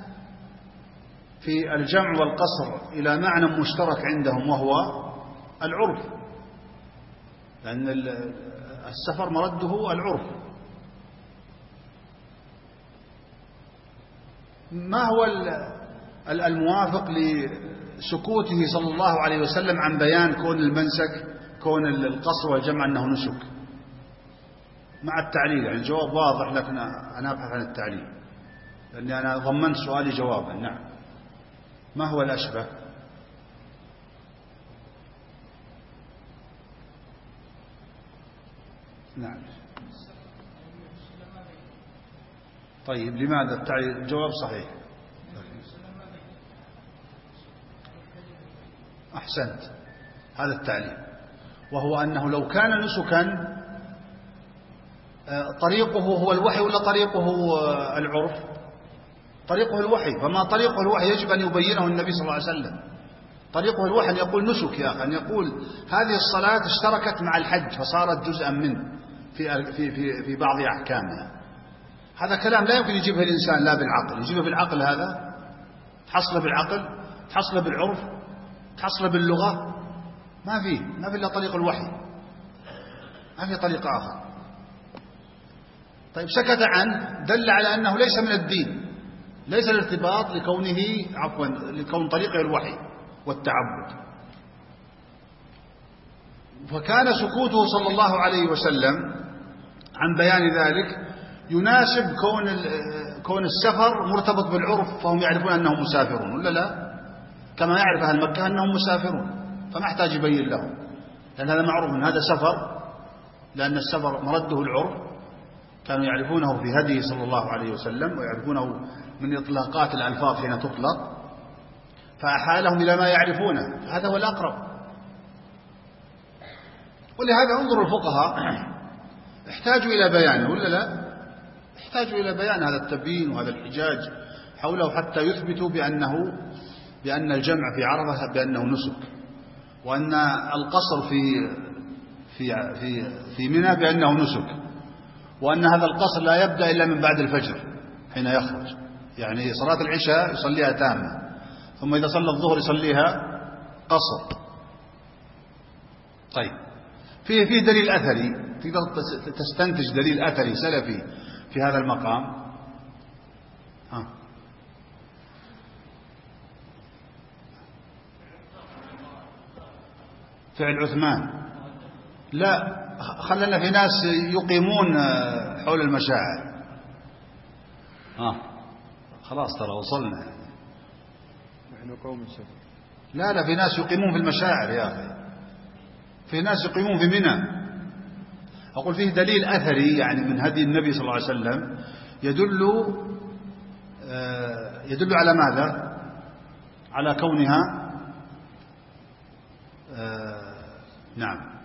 في الجمع والقصر إلى معنى مشترك عندهم وهو العرف، لأن السفر مرده العرف. ما هو الموافق لسكوته صلى الله عليه وسلم عن بيان كون المنسك كون القصر والجمع أنه نسك مع التعليل؟ يعني الجواب واضح لكن أنا أبحث عن التعليل لأني أنا ضمنت سؤالي جوابا. نعم، ما هو الأشبه؟ نعم. طيب لماذا التعليل؟ الجواب صحيح. أحسنت، هذا التعليل، وهو أنه لو كان نسكا طريقه هو الوحي ولا طريقه العرف؟ طريقه الوحي، فما طريقه الوحي يجب أن يبينه النبي صلى الله عليه وسلم. طريقه الوحي أن يقول نسك يا أخي، أن يقول هذه الصلاة اشتركت مع الحج فصارت جزءا منه في بعض أحكامها. هذا كلام لا يمكن يجيبه الإنسان لا بالعقل، يجيبه بالعقل هذا، تحصله بالعقل، تحصله بالعرف، تحصله باللغة، ما فيه إلا طريق الوحي، ما في طريق آخر. طيب سكت عنه دل على أنه ليس من الدين، ليس الارتباط لكون طريقه الوحي والتعبد. فكان سكوته صلى الله عليه وسلم عن بيان ذلك يناسب كون السفر مرتبط بالعرف، فهم يعرفون أنهم مسافرون ولا لا؟ كما يعرف أهل مكة أنهم مسافرون، فما احتاج يبين لهم، لأن هذا معروف من هذا سفر، لأن السفر مرده العرف، كانوا يعرفونه في هديه صلى الله عليه وسلم ويعرفونه من إطلاقات الألفاظ حين تطلق، فأحالهم إلى ما يعرفونه، هذا هو الأقرب. ولهذا انظر الفقهاء احتاجوا إلى بيانه ولا لا؟ احتاجوا إلى بيان هذا التبيين وهذا الحجاج حوله حتى يثبتوا بأن الجمع في عرفة بأنه نسك، وأن القصر في منى بأنه نسك، وأن هذا القصر لا يبدأ إلا من بعد الفجر حين يخرج، يعني صلاة العشاء يصليها تامة، ثم إذا صلى الظهر يصليها قصر. طيب فيه دليل أثري، تقدر تستنتج دليل أثري سلفي في هذا المقام؟ فعل عثمان؟ لا، خلنا في ناس يقيمون حول المشاعر. خلاص ترى وصلنا، نحن قوم سفر. لا في ناس يقيمون في المشاعر يا أخي، في ناس يقيمون في منى. أقول فيه دليل أثري يعني من هدي النبي صلى الله عليه وسلم يدل على ماذا؟ على كونها نعم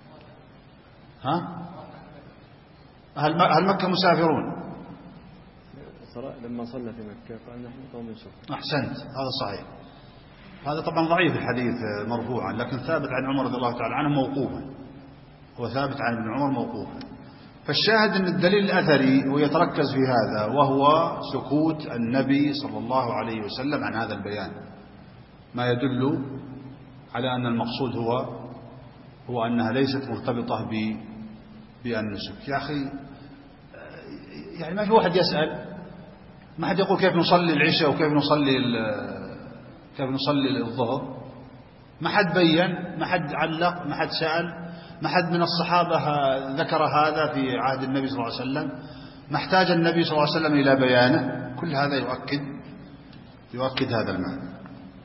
أهل مكة مسافرون. لما صلى في مكة قال نحن قوم سفر. أحسنت، هذا صحيح. هذا طبعا ضعيف الحديث مرفوعا، لكن ثابت عن عمر رضي الله تعالى عنه موقوفا، هو ثابت عن ابن عمر موقوفا. فالشاهد أن الدليل الأثري هو يتركز في هذا، وهو سكوت النبي صلى الله عليه وسلم عن هذا البيان، ما يدل على أن المقصود هو أنها ليست مرتبطة بالنسك. يا أخي يعني ما في واحد يسأل، ما حد يقول كيف نصلي العشاء وكيف نصلي كيف نصلي الظهر، ما حد بين، ما حد علق، ما حد سأل، ما حد من الصحابة ذكر هذا في عهد النبي صلى الله عليه وسلم، ما احتاج النبي صلى الله عليه وسلم إلى بيانه. كل هذا يؤكد هذا المعنى.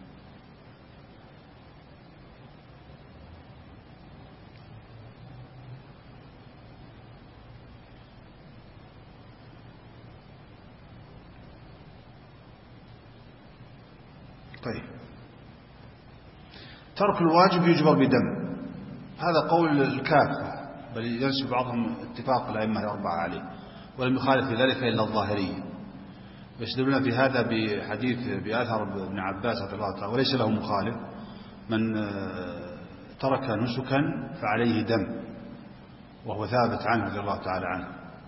طيب، ترك الواجب يجبر بدم، هذا قول الكافة، بل ينسب بعضهم اتفاق الأئمة الأربعة عليه، ولم يخالف في ذلك إلا الظاهرية، يستدلون في هذا بحديث بأثر ابن عباس رضي الله تعالى، وليس له مخالف: من ترك نسكا فعليه دم، وهو ثابت عنه رضي الله تعالى عنه،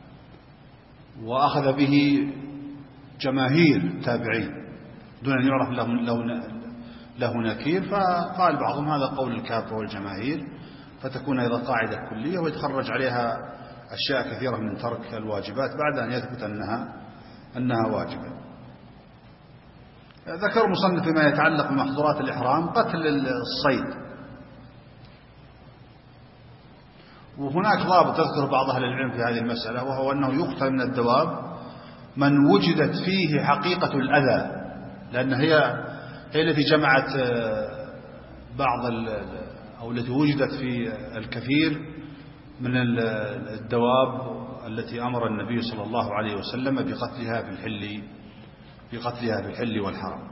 وأخذ به جماهير التابعين دون أن يعرف له نكير. فقال بعضهم هذا قول الكافة والجماهير، فتكون أيضا قاعدة كلية ويتخرج عليها أشياء كثيرة من ترك الواجبات بعد أن يثبت أنها واجبة. ذكر مصنف فيما يتعلق بمحظورات الإحرام قتل الصيد، وهناك ضابط تذكر بعض أهل العلم في هذه المسألة، وهو أنه يقتل من الدواب من وجدت فيه حقيقة الأذى، لأن هي التي جمعت بعض أو التي وجدت في الكثير من الدواب التي أمر النبي صلى الله عليه وسلم بقتلها في الحل والحرم.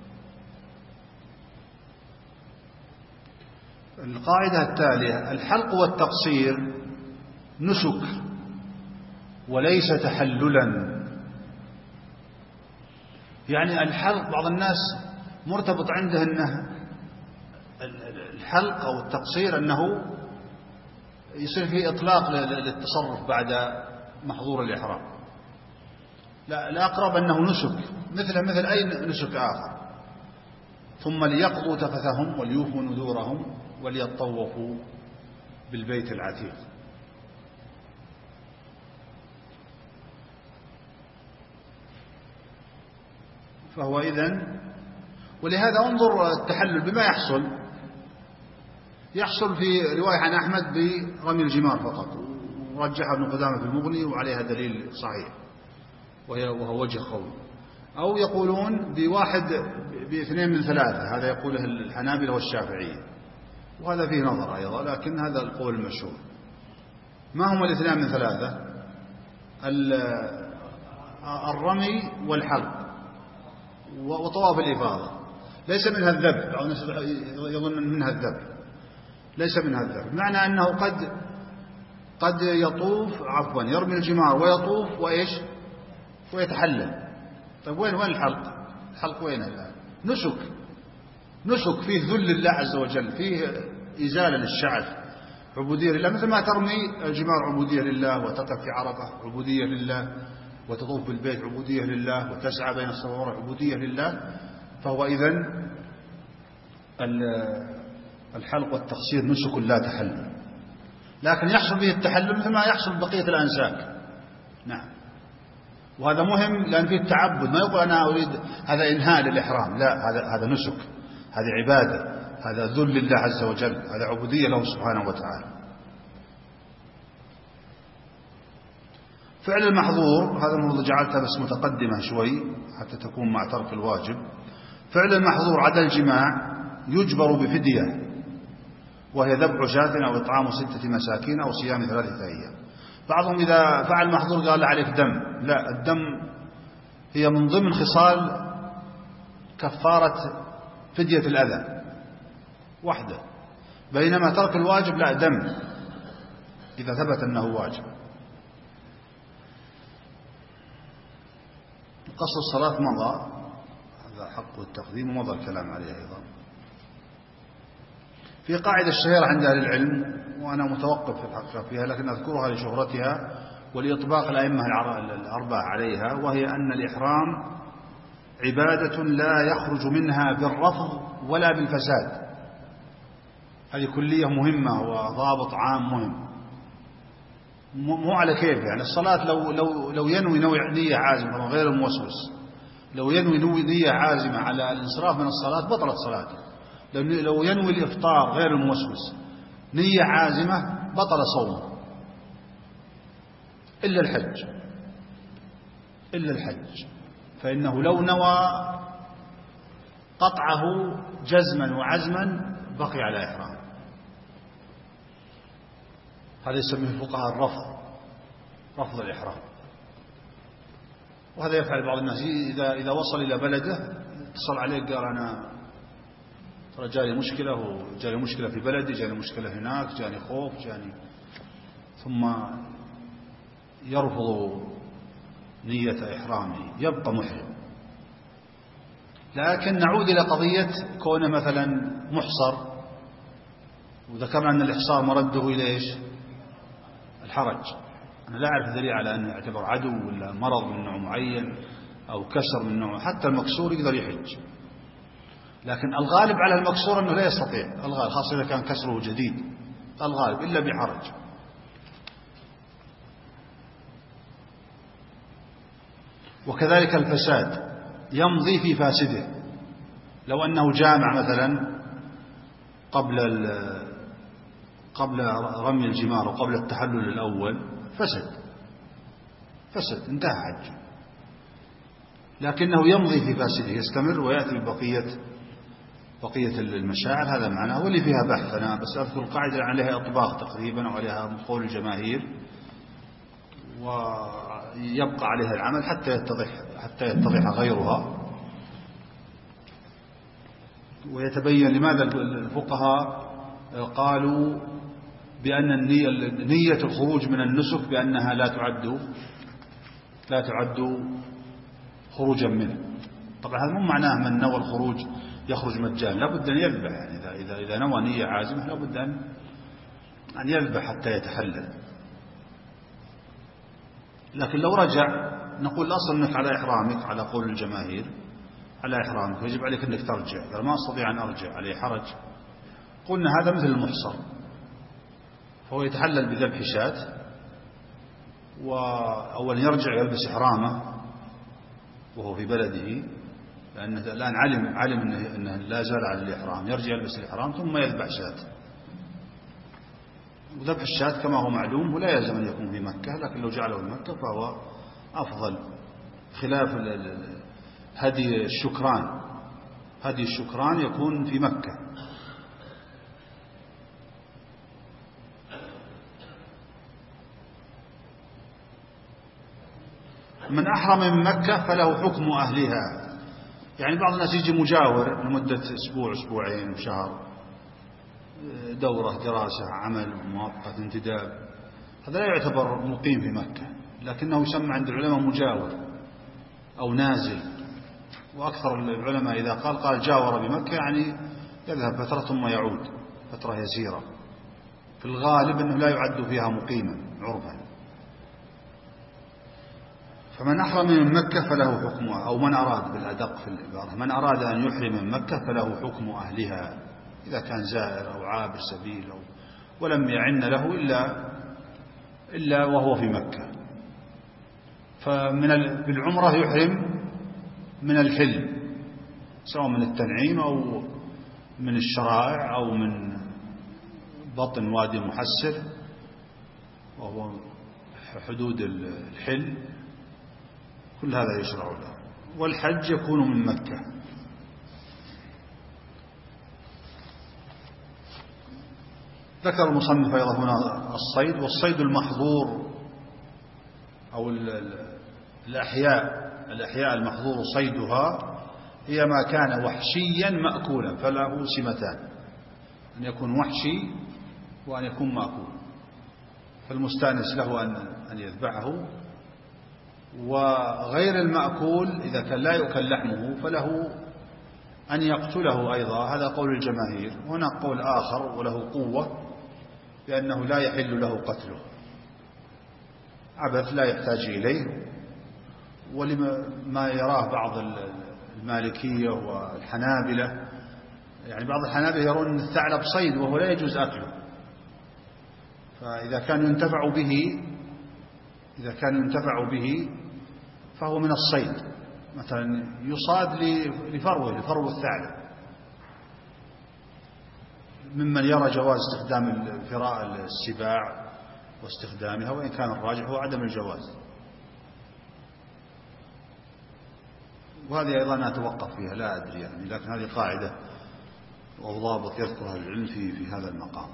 القاعدة التالية: الحلق والتقصير نسك وليس تحللا. يعني الحلق بعض الناس مرتبط عنده أنه الحلق أو التقصير أنه يصير فيه إطلاق للتصرف بعد محظور الإحرام. لا، الأقرب أنه نسك مثل أي نسك آخر. ثم ليقضوا تفثهم وليوفوا نذورهم وليطوفوا بالبيت العتيق. فهو إذن، ولهذا انظر التحلل بما يحصل في رواية عن أحمد برمي الجمار فقط، ورجح ابن قدامة في المغني وعليها دليل صحيح وهو وجه قول. أو يقولون باثنين من ثلاثة، هذا يقوله الحنابلة والشافعية، وهذا فيه نظر أيضا، لكن هذا القول المشهور. ما هم الاثنان من ثلاثة؟ الرمي والحلق وطواف الإفاضة. ليس منها الذبح، أو يظن منها الذبح، ليس منها الذبح، معنى أنه قد يطوف يرمي الجمار ويطوف ويتحلل. طيب وين الحلق؟ الحلق وين الآن؟ نسك فيه ذل لله عز وجل، فيه إزالة للشعث، عبودية لله، مثل ما ترمي الجمار عبودية لله، وتقف في عرفة عبودية لله، وتطوف بالبيت عبودية لله، وتسعى بين الصفا والمروة عبودية لله. فهو إذن الحلق والتقصير نسك لا تحلل، لكن يحصل به التحلل مثل ما يحصل بقية الأنساك. نعم، وهذا مهم لأن فيه التعبد. ما يقول أنا أريد هذا إنهاء للإحرام، لا، هذا نسك، هذه عبادة، هذا ذل لله عز وجل، هذا عبودية له سبحانه وتعالى. فعل المحظور هذا المفروض جعلتها بس متقدمة شوي حتى تكون مع ترك الواجب. فعل المحظور عدا الجماع يجبر بفدية، وهي ذبح شاة أو إطعام 6 مساكين أو صيام 3 أيام. بعضهم إذا فعل محظور قال عليك دم. لا، الدم هي من ضمن خصال كفارة فدية الأذى وحده، بينما ترك الواجب لا، دم إذا ثبت أنه واجب. قصر الصلاة مضى، هذا حق التقديم ومضى الكلام عليه أيضا. في قاعدة الشهيرة عند أهل العلم، وأنا متوقف في الحقيقة فيها، لكن أذكرها لشهرتها ولإطباق الأئمة الأربعة عليها، وهي أن الإحرام عبادة لا يخرج منها بالرفض ولا بالفساد. هذه كلية مهمة وضابط عام مهم، مو على كيف. يعني الصلاة لو ينوي نية عازم غير الموسوس، لو ينوي نية عازمة على الانصراف من الصلاة بطلت صلاته. لو ينوي الإفطار غير الموسوس نية عازمة بطل صومه، إلا الحج، فإنه لو نوى قطعه جزما وعزما بقي على إحرام. هذا يسميه الفقهاء رفض الإحرام. وهذا يفعل بعض الناس إذا وصل إلى بلده اتصل عليه قال أنا ترى جاني مشكلة في بلدي، جاني مشكلة هناك، جاني خوف، ثم يرفض نية إحرامه، يبقى محرم. لكن نعود إلى قضية كونه مثلا محصر، وذكرنا أن الإحصار مرده إلى إيش؟ الحرج. أنا لا أعرف دليل على أنه يعتبر عدو ولا مرض من نوع معين أو كسر من نوع، حتى المكسور يقدر يحج. لكن الغالب على المكسور أنه لا يستطيع، الغالب خاصة إذا كان كسره جديد، الغالب إلا بحرج. وكذلك الفساد يمضي في فاسده. لو أنه جامع مثلا قبل رمي الجمار وقبل التحلل الأول فسد انتهى حج، لكنه يمضي في فاسده، يستمر ويأتي بقية المشاعر. هذا معناه، واللي فيها بحث. أنا بس أذكر القاعدة عليها إطباق تقريبا، وعليها قول الجماهير، ويبقى عليها العمل حتى يتضح غيرها، ويتبين لماذا الفقهاء قالوا بأن نية الخروج من النسك بأنها لا تعد خروجا منه. طبعا هذا مو معناه من نوى الخروج يخرج مجانا، لابد أن يذبح. يعني إذا نوى نية عازمة لابد أن يذبح حتى يتحلل. لكن لو رجع نقول الأصل أنك على إحرامك، على قول الجماهير على إحرامك، ويجب عليك أنك ترجع. قال ما أستطيع أن أرجع، عليه حرج. قلنا هذا مثل المحصر، فهو يتحلل بذبح شاة، وأولا يرجع يلبس إحرامه وهو في بلده، لأنه الآن علم أنه لا زال على الإحرام، يرجع يلبس الإحرام ثم يذبح شاة. وذبح الشاة كما هو معلوم ولا يلزم أن يكون في مكة، لكن لو جعله في مكة فهو أفضل، خلاف هدي الشكران يكون في مكة. من أحرم من مكة فله حكم أهلها. يعني بعض الناس يجي مجاور لمدة أسبوع، أسبوعين، وشهر، دورة، دراسة، عمل مؤقت، انتداب، هذا لا يعتبر مقيم في مكة، لكنه يسمى عند العلماء مجاور أو نازل. وأكثر العلماء إذا قال جاور بمكة يعني يذهب فترة ثم يعود فترة يسيرة، في الغالب أنه لا يعد فيها مقيما عرفا. فمن أحرم من مكة فله حكمها، أو من أراد بالأدق في العبارة، من أراد أن يحرم من مكة فله حكم أهلها، إذا كان زائر أو عابر سبيل ولم يعن له إلا وهو في مكة. بالعمرة يحرم من الحل، سواء من التنعيم أو من الشرائع أو من بطن وادي محسر وهو حدود الحل، كل هذا يشرع له. والحج يكون من مكة. ذكر المصنف أيضا هنا الصيد، والصيد المحظور أو الأحياء المحظور صيدها هي ما كان وحشيا مأكولا، فله سمتان: أن يكون وحشي وأن يكون مأكول. فالمستانس له أن يذبحه، وغير المأكول إذا كان لا يؤكل لحمه فله أن يقتله أيضا. هذا قول الجماهير. هنا قول آخر وله قوة بأنه لا يحل له قتله، عبث لا يحتاج إليه. ولما يراه بعض المالكية والحنابلة، يعني بعض الحنابلة يرون أن الثعلب صيد وهو لا يجوز أكله، فإذا كان ينتفع به فهو من الصيد مثلا يصاد لفرو الثعلب، ممن يرى جواز استخدام الفراء السباع واستخدامها، وإن كان الراجح هو عدم الجواز. وهذه أيضا أنا أتوقف فيها لا أدري يعني، لكن هذه قاعدة أو ضابط يذكرها العلم في هذا المقام.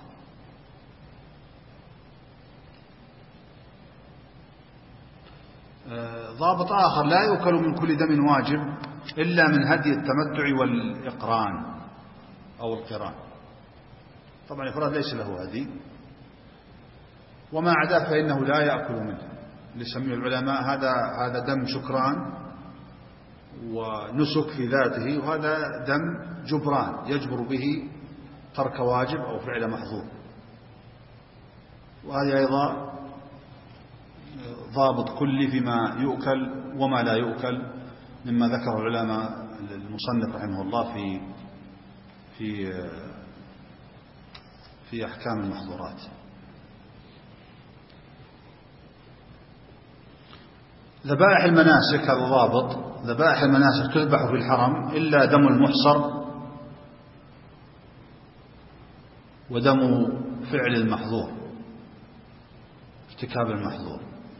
ضابط آخر: لا يؤكل من كل دم واجب إلا من هدي التمتع والإقران أو القران. طبعا الإفراد ليس له هدي، وما عداه فإنه لا يأكل منه. لسمي العلماء هذا دم شكران ونسك في ذاته، وهذا دم جبران يجبر به ترك واجب أو فعل محظور. وهذه أيضا ضابط كلي فيما يؤكل وما لا يؤكل، مما ذكر العلماء المصنف رحمه الله في أحكام المحظورات. ذبائح المناسك، هذا ضابط: ذبائح المناسك تذبح في الحرم إلا دم المحصر ودم فعل المحظور، ارتكاب المحظور.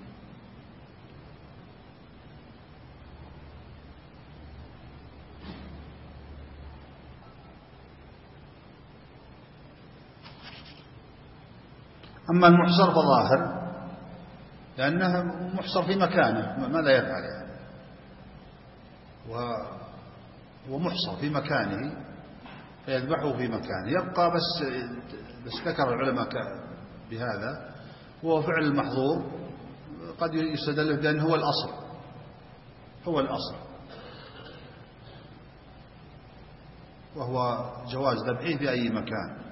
أما المحصر فظاهر، لأنه محصر في مكانه، ماذا يفعل يعني؟ ومحصر في مكانه فيذبحه في مكانه. يبقى بس ذكر العلماء بهذا، وهو فعل المحظور قد يستدل بأنه هو الأصل، وهو جواز ذبحه في أي مكان.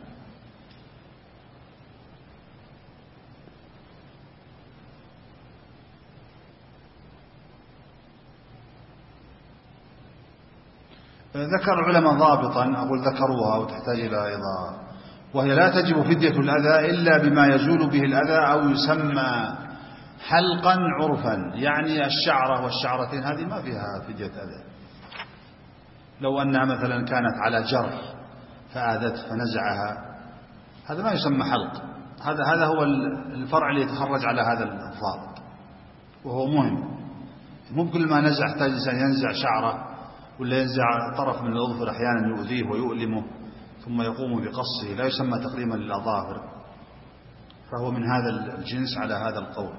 ذكر العلماء ضابطا، أقول ذكروها وتحتاج إلى إيضاح، وهي: لا تجب فدية الأذى إلا بما يزول به الأذى أو يسمى حلقا عرفا. يعني الشعرة والشعرتين هذه ما فيها فدية أذى. لو أنها مثلا كانت على جرح فآذت فنزعها، هذا ما يسمى حلق. هذا هو الفرع اللي يتخرج على هذا الضابط، وهو مهم. مو كل ما نزع يحتاج الإنسان ينزع شعره ولا ينزع طرف من الأظفر، أحيانا يؤذيه ويؤلمه ثم يقوم بقصه، لا يسمى تقليما للأظافر، فهو من هذا الجنس على هذا القول.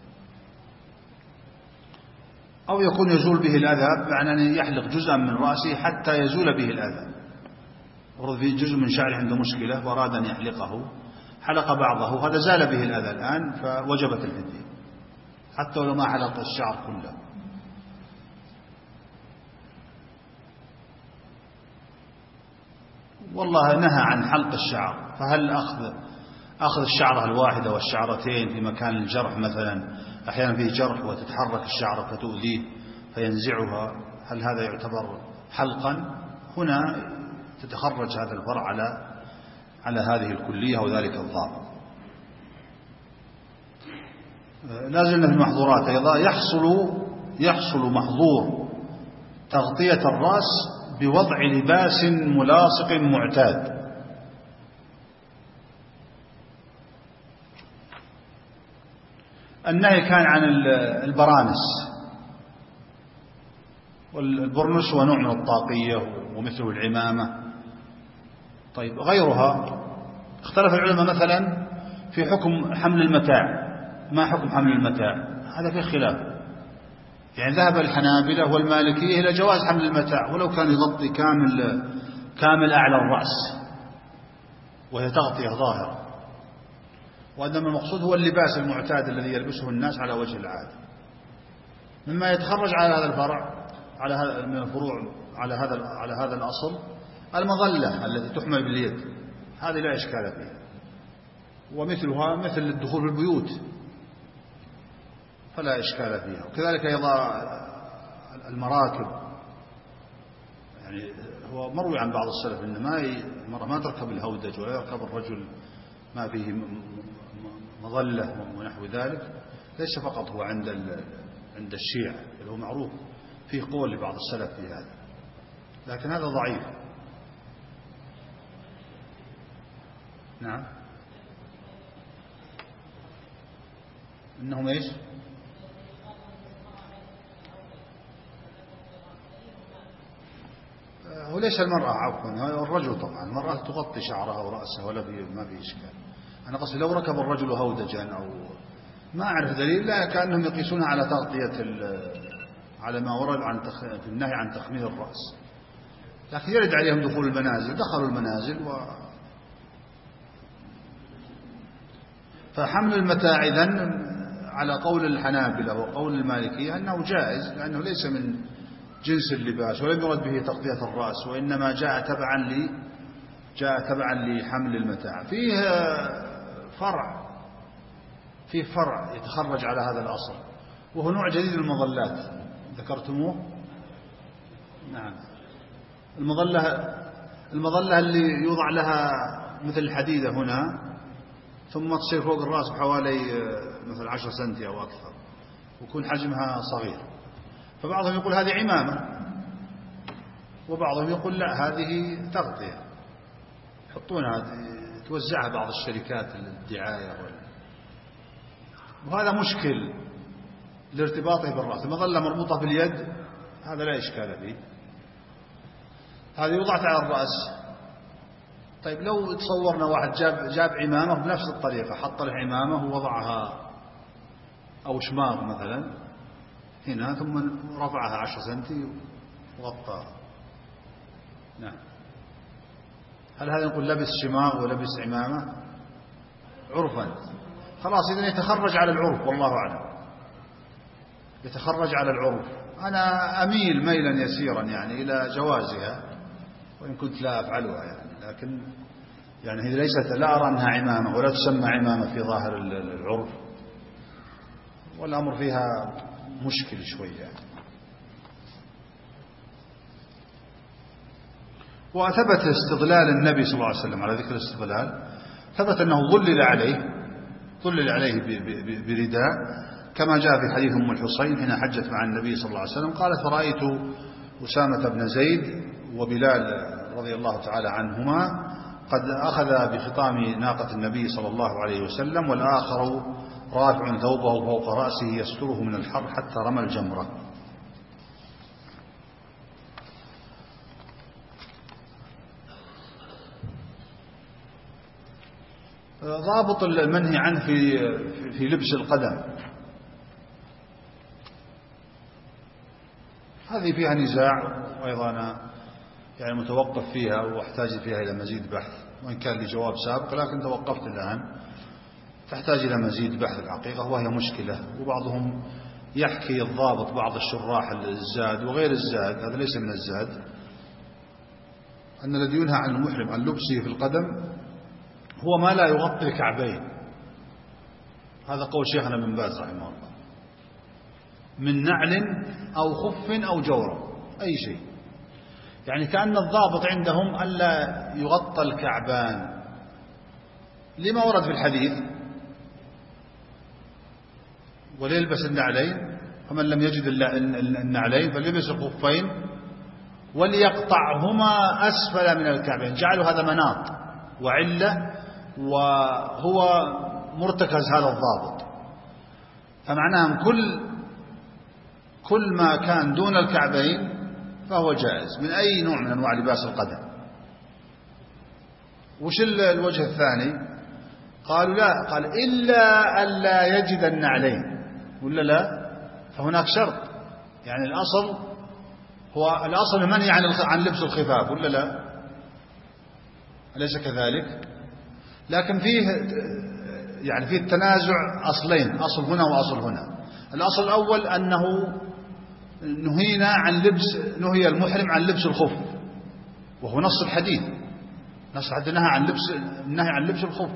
أو يكون يزول به الأذى، بمعنى أن يحلق جزءا من رأسه حتى يزول به الأذى. ورد فيه جزء من شعره عنده مشكلة وأراد أن يحلقه، حلق بعضه، هذا زال به الأذى الآن فوجبت الفدية، حتى لو ما حلق الشعر كله. والله نهى عن حلق الشعر، فهل أخذ الشعرة الواحدة والشعرتين في مكان الجرح مثلا، أحيانا فيه جرح وتتحرك الشعرة فتؤذيه فينزعها، هل هذا يعتبر حلقا؟ هنا تتخرج هذا الفرع على هذه الكلية وذلك الضابط. لازلنا في المحظورات أيضا: يحصل محظور تغطية الرأس بوضع لباس ملاصق معتاد. النهي كان عن البرانس، والبرنس هو نوع من الطاقية ومثله العمامة. طيب غيرها، اختلف العلماء مثلا في حكم حمل المتاع. ما حكم حمل المتاع؟ هذا فيه خلاف. يعني ذهب الحنابلة والمالكية إلى جواز حمل المتاع ولو كان يغطي كامل أعلى الرأس، وهي تغطية ظاهرة، وأنما المقصود هو اللباس المعتاد الذي يلبسه الناس على وجه العادة. مما يتخرج على هذا الفرع، على هذا من الفروع على هذا الأصل، المظلة التي تحمل باليد، هذه لا إشكال فيها، ومثلها مثل الدخول في البيوت فلا إشكال فيها. وكذلك أيضا المراكب، يعني هو مروي عن بعض السلف أن ما تركب الهودج ولا يركب الرجل ما فيه مظلة ونحو ذلك. ليس فقط هو عند الشيعة، اللي هو معروف فيه قول لبعض السلف في هذا، لكن هذا ضعيف. نعم، إنهم إيش؟ هو ليس المرأة، عفوا الرجل طبعا. المرأة تغطي شعرها ورأسها ولا ما في إشكال. أنا قصدي لو ركب الرجل هودجا أو ما أعرف دليل، لا كأنهم يقيسونها على تغطية على ما ورد في النهي عن تخمير الرأس. لكن يرد عليهم دخول المنازل، دخلوا المنازل فحمل المتاع إذن على قول الحنابلة وقول المالكية أنه جائز، لأنه ليس من جنس اللباس ولم يرد به تغطية الرأس، وإنما جاء تبعا لحمل المتاع. فيه فرع يتخرج على هذا الأصل، وهو نوع جديد من المظلات ذكرتموه. نعم، المظلة اللي يوضع لها مثل الحديدة هنا، ثم تصير فوق الرأس بحوالي مثل 10 سنتي أو أكثر، ويكون حجمها صغير. فبعضهم يقول هذه عمامة، وبعضهم يقول لا هذه تغطية، يحطونها توزعها بعض الشركات للدعاية وهذا مشكل لارتباطه بالرأس. المظلة مربوطة باليد، هذا لا إشكال فيه، هذه وضعت على الرأس. طيب لو تصورنا واحد جاب عمامة بنفس الطريقة، حط له عمامة ووضعها أو شماغ مثلا هنا، ثم رفعها 10 سنتي وغطاها. نعم، هل هذا نقول لبس شماغ ولبس عمامة عرفا؟ خلاص إذن يتخرج على العرف، والله أعلم، يتخرج على العرف. أنا أميل ميلا يسيرا يعني إلى جوازها، وإن كنت لا أفعلها يعني، لكن يعني هي لا أرى أنها عمامة ولا تسمى عمامة في ظاهر العرف، والأمر فيها مشكل شوية يعني. وثبت استظلال النبي صلى الله عليه وسلم، على ذكر الاستظلال، ثبت أنه ظلل عليه برداء، كما جاء في حديث أم الحصين حين حجت مع النبي صلى الله عليه وسلم، قالت فرأيت أسامة بن زيد وبلال رضي الله تعالى عنهما قد أخذ بخطام ناقة النبي صلى الله عليه وسلم، والآخر رافع ثوبه فوق رأسه يستره من الحر حتى رمى الجمرة. ضابط المنهي عنه في لبس القدم، هذه فيها نزاع، وأيضا أنا يعني متوقف فيها واحتاج فيها إلى مزيد بحث، وإن كان لي جواب سابق لكن توقفت الآن، تحتاج إلى مزيد بحث الحقيقة، وهي مشكلة. وبعضهم يحكي الضابط، بعض الشراح الزاد وغير الزاد، هذا ليس من الزاد، أن الذي ينهى عن المحرم عن لبسه في القدم هو ما لا يغطي الكعبين. هذا قول شيخنا بن باز رحمه الله، من نعل أو خف أو جورب، أي شيء، يعني كأن الضابط عندهم ألا يغطى الكعبان، لما ورد في الحديث وليلبس النعلين، فمن لم يجد النعلين فليلبس الخفين وليقطعهما أسفل من الكعبين. جعلوا هذا مناط وعلة، وهو مرتكز هذا الضابط، فمعناها كل ما كان دون الكعبين فهو جائز من أي نوع من أنواع لباس القدم. وش الوجه الثاني؟ قالوا لا، قال إلا ألا يجد النعلين، ولا لا؟ فهناك شرط، يعني الأصل المنهي عن لبس الخفاف، ولا لا؟ أليس كذلك؟ لكن فيه التنازع أصلين، أصل هنا وأصل هنا. الأصل الأول أنه نهي المحرم عن لبس الخف، وهو نص الحديث، النهي عن لبس الخف.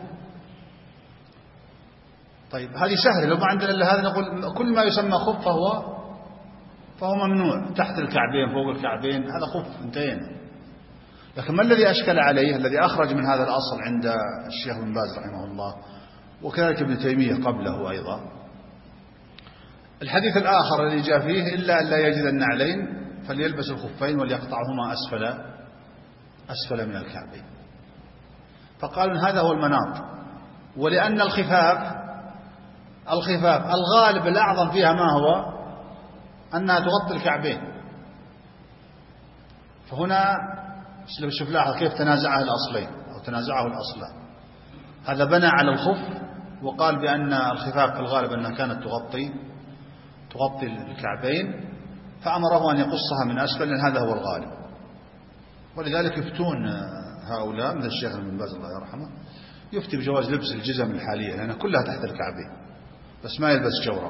طيب هذه سهلة، لو ما عندنا إلا هذا نقول كل ما يسمى خف فهو ممنوع، تحت الكعبين فوق الكعبين هذا خف، انتهينا. لكن ما الذي أشكل عليه، الذي أخرج من هذا الأصل عند الشيخ بن باز رحمه الله، وكذلك ابن تيمية قبله أيضا، الحديث الآخر الذي جاء فيه إلا أن لا يجد النعلين فليلبس الخفين وليقطعهما أسفل من الكعبين. فقالوا هذا هو المناط. ولأن الخفاف الغالب الأعظم فيها ما هو أنها تغطي الكعبين، فهنا شوف لاحظ كيف تنازعه الأصلان. هذا بنى على الخف وقال بأن الخفاف في الغالب أنها كانت تغطي الكعبين، فأمره أن يقصها من أسفل لأن هذا هو الغالب. ولذلك يفتون هؤلاء مثل الشيخ ابن باز الله يرحمه يفتي بجواز لبس الجزم الحالية لأنها كلها تحت الكعبين بس ما يلبس جورب.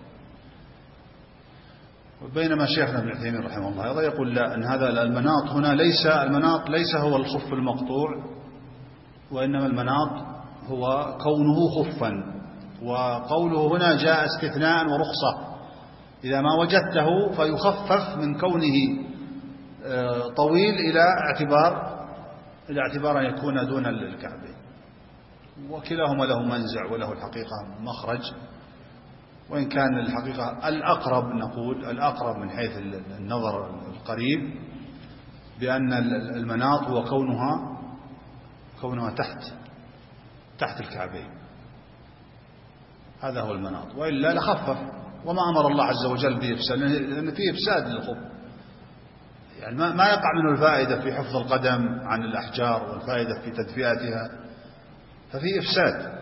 وبينما شيخنا ابن عثيمين رحمه الله أيضا يقول لا، أن هذا المناط هنا المناط ليس هو الخف المقطوع، وإنما المناط هو كونه خفا. وقوله هنا جاء استثناء ورخصة، إذا ما وجدته فيخفف من كونه طويل إلى اعتبار أن يكون دون الكعبين. وكلاهما له منزع وله الحقيقة مخرج، وإن كان الحقيقة الأقرب من حيث النظر القريب بأن المناط هو كونها تحت الكعبين، هذا هو المناط. وإلا لخفف، وما أمر الله عز وجل به إفساد، لأن فيه إفساد للخف، يعني ما يقع منه الفائدة في حفظ القدم عن الأحجار والفائدة في تدفئتها، ففيه إفساد.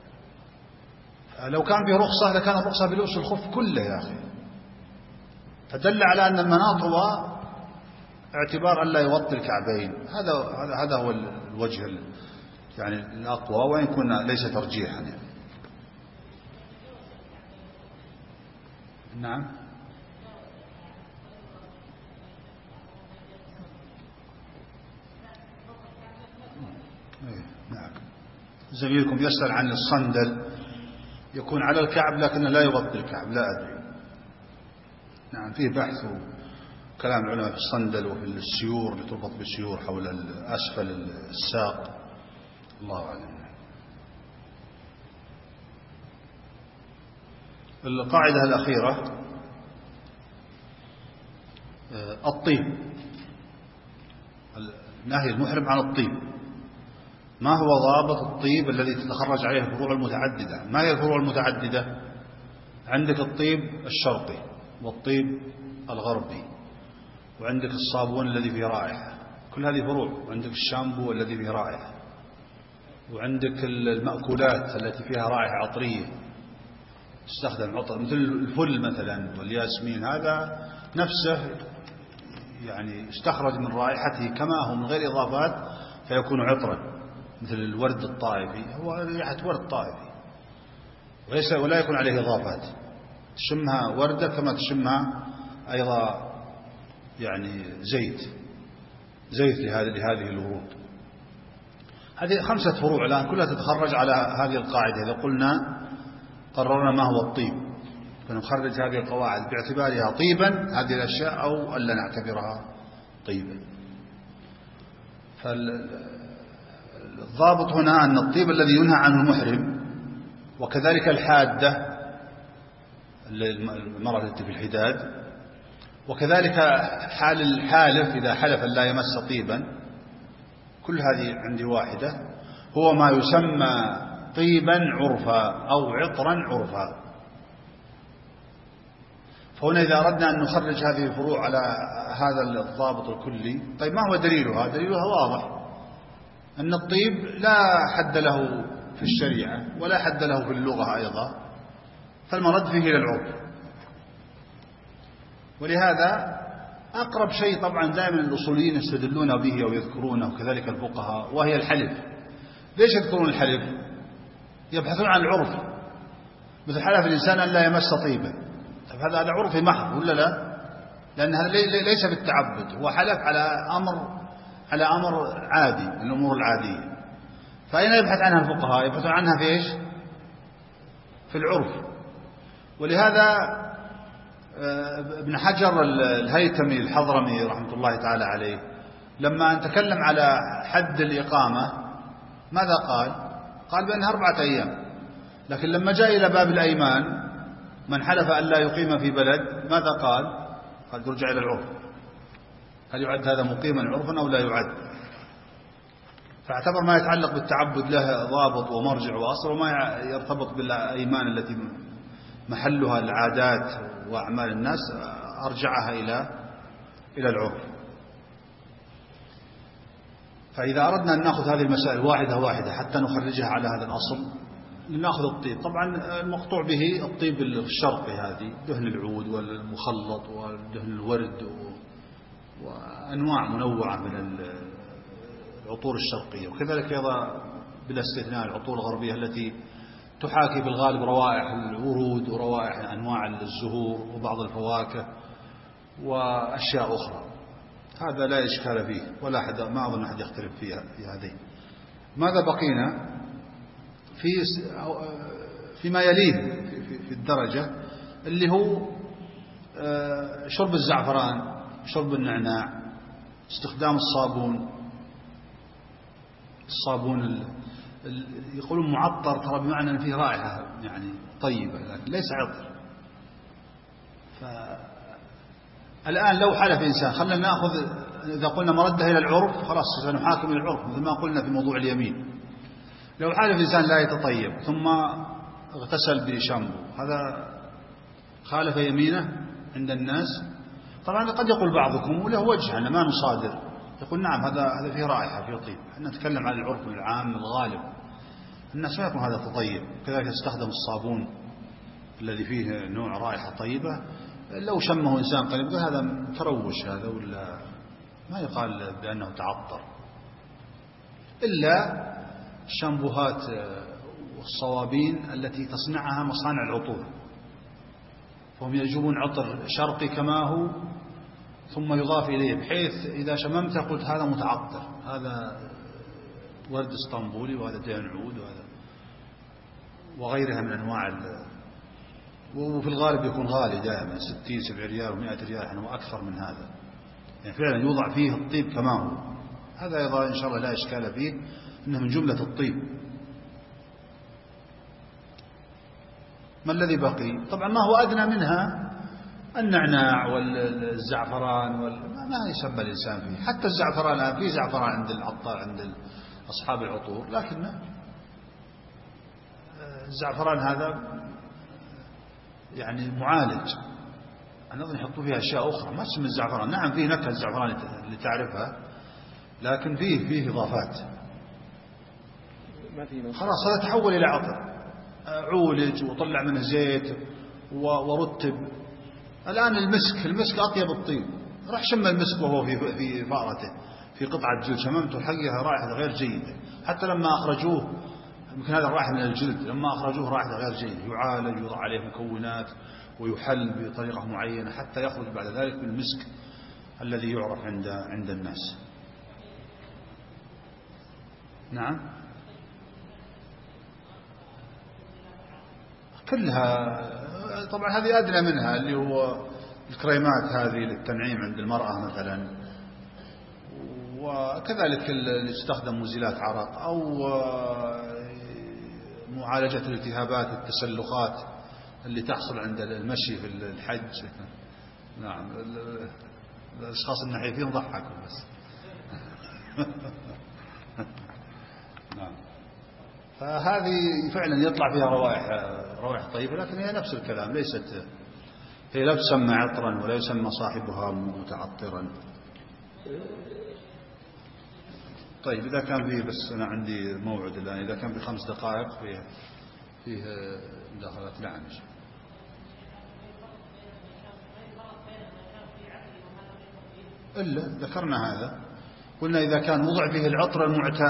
لو كان فيه رخصة لكان الرخصة بلبس الخف كله يا أخي. فدل على أن المناط هو اعتبار أن لا يغطي الكعبين. هذا هو الوجه يعني الأقوى، وإن كنا ليس ترجيحا يعني. نعم. نعم. زميلكم يسأل عن الصندل يكون على الكعب لكنه لا يغطي الكعب، لا أدري. نعم فيه بحث وكلام العلماء في الصندل وفي السيور اللي تربط بالسيور حول أسفل الساق، الله أعلم. القاعدة الأخيرة الطيب، نهي المحرم عن الطيب. ما هو ضابط الطيب الذي تتخرج عليه الفروع المتعددة؟ ما هي الفروع المتعددة؟ عندك الطيب الشرقي والطيب الغربي، وعندك الصابون الذي فيه رائحة، كل هذه فروع. وعندك الشامبو الذي فيه رائحة، وعندك المأكولات التي فيها رائحة عطرية تستخدم عطر، مثل الفل مثلا والياسمين، هذا نفسه يعني استخرج من رائحته كما هو من غير إضافات فيكون عطرا. مثل الورد الطائفي هو ريحة ورد طائفي ولا يكون عليه إضافات، تشمها وردة كما تشمها أيضا يعني زيت لهذه الورود. هذه 5 فروع الآن كلها تتخرج على هذه القاعدة. إذا قررنا ما هو الطيب فنخرج هذه القواعد باعتبارها طيبا هذه الأشياء أو ألا نعتبرها طيبا. فالضابط هنا أن الطيب الذي ينهى عنه المحرم، وكذلك الحادة المرأة التي في الحداد، وكذلك حال الحالف إذا حلف أن لا يمس طيبا، كل هذه عندي واحدة، هو ما يسمى طيبا عرفا أو عطرا عرفا. فهنا إذا أردنا أن نخرج هذه الفروع على هذا الضابط الكلي، طيب ما هو دليلها؟ دليلها واضح، أن الطيب لا حد له في الشريعة ولا حد له في اللغة أيضا، فالمرد فيه إلى العرف. ولهذا أقرب شيء طبعا دائما الأصوليين يستدلون به أو يذكرونه وكذلك الفقهاء، وهي الحلف. ليش يذكرون الحلف؟ يبحثون عن العرف، مثل حلف الإنسان أن لا يمس طيبا، هذا عرفي محض ولا لا؟ لأن هذا ليس بالتعبد، هو حلف على أمر عادي من الأمور العادية. فأين يبحث عنها الفقهاء؟ يبحثون عنها في إيش؟ في العرف. ولهذا ابن حجر الهيثمي الحضرمي رحمة الله تعالى عليه لما تكلم على حد الإقامة ماذا قال؟ قال بأنها 4 أيام. لكن لما جاء إلى باب الأيمان من حلف أن لا يقيم في بلد ماذا قال؟ قال يرجع إلى العرف. هل يعد هذا مقيما عرفا أو لا يعد؟ فاعتبر ما يتعلق بالتعبد له ضابط ومرجع وأصل، وما يرتبط بالأيمان التي محلها العادات وأعمال الناس أرجعها إلى العرف. فإذا أردنا أن نأخذ هذه المسائل واحدة حتى نخرجها على هذا الأصل، نأخذ الطيب. طبعا المقطوع به الطيب الشرقي، هذه دهن العود والمخلط ودهن الورد وأنواع منوعة من العطور الشرقية، وكذلك أيضا بلا استثناء العطور الغربية التي تحاكي بالغالب روائح الورود وروائح أنواع الزهور وبعض الفواكه وأشياء أخرى. هذا لا إشكال فيه ولا أحد، ما أظن أحد يختلف في هذين. ماذا بقينا فيما يليه في الدرجة اللي هو شرب الزعفران، شرب النعناع، استخدام الصابون يقولون معطر، ترى بمعنى أن فيه رائحة يعني طيبة لكن ليس عطر. الآن لو حلف إنسان، خلنا نأخذ إذا قلنا مرده إلى العرف خلاص سنحاكم إلى العرف مثل ما قلنا في موضوع اليمين. لو حلف إنسان لا يتطيب ثم اغتسل بشامبو، هذا خالف يمينه عند الناس. طبعا قد يقول بعضكم وله وجه أن ما نصادر، يقول نعم هذا فيه رائحة فيه طيب. احنا نتكلم عن العرف العام الغالب، الناس ما يكون هذا تطيب. كذلك يستخدم الصابون الذي فيه نوع رائحة طيبة، لو شمه إنسان قريب قال هذا تروش هذا، ولا ما يقال بأنه تعطر. إلا الشامبوهات والصوابين التي تصنعها مصانع العطور، فهم يجيبون عطر شرقي كما هو ثم يضاف إليه، بحيث إذا شممته قلت هذا متعطر، هذا ورد اسطنبولي وهذا دهن عود وغيرها من أنواع وفي الغالب يكون غالي دائما 60-70 ريال و100 ريال وأكثر من هذا، يعني فعلا يوضع فيه الطيب كما هو. هذا أيضا إن شاء الله لا إشكال فيه، إنه من جملة الطيب. ما الذي بقي؟ طبعا ما هو أدنى منها النعناع والزعفران ما يسمى الإنسان فيه. حتى الزعفران الآن فيه زعفران عند العطار عند أصحاب العطور، لكن الزعفران هذا يعني معالج، أنا أظن يحطوا فيها أشياء أخرى ما تسمى الزعفران. نعم فيه نكهة الزعفران اللي تعرفها، لكن فيه إضافات. خلاص هذا تحول إلى عطر، عولج وطلع منه زيت ورتب. الآن المسك أطيب الطيب، راح شم المسك وهو في فأرته في قطعة جلد، شممته الحقيقة رائحة غير جيدة. حتى لما أخرجوه، يمكن هذا الرائحة من الجلد، لما أخرجوه رائحة غير جيدة، يعالج ويوضع عليه مكونات ويحل بطريقة معينة حتى يخرج بعد ذلك بالمسك الذي يعرف عند الناس. نعم كلها طبعا هذه أدنى منها، اللي هو الكريمات هذه للتنعيم عند المرأة مثلا، وكذلك اللي يستخدم مزيلات عرق أو معالجة الالتهابات التسلخات اللي تحصل عند المشي في الحج. نعم الأشخاص النحيفين ضحكوا بس. نعم فهذه فعلا يطلع فيها روائح طيبة، لكن هي نفس الكلام، هي لا تسمى عطرا ولا يسمى صاحبها متعطرا. طيب إذا كان فيه، بس أنا عندي موعد الآن، إذا كان في 5 دقائق فيه مداخلات. نعم إلا ذكرنا هذا، قلنا إذا كان وضع فيه العطر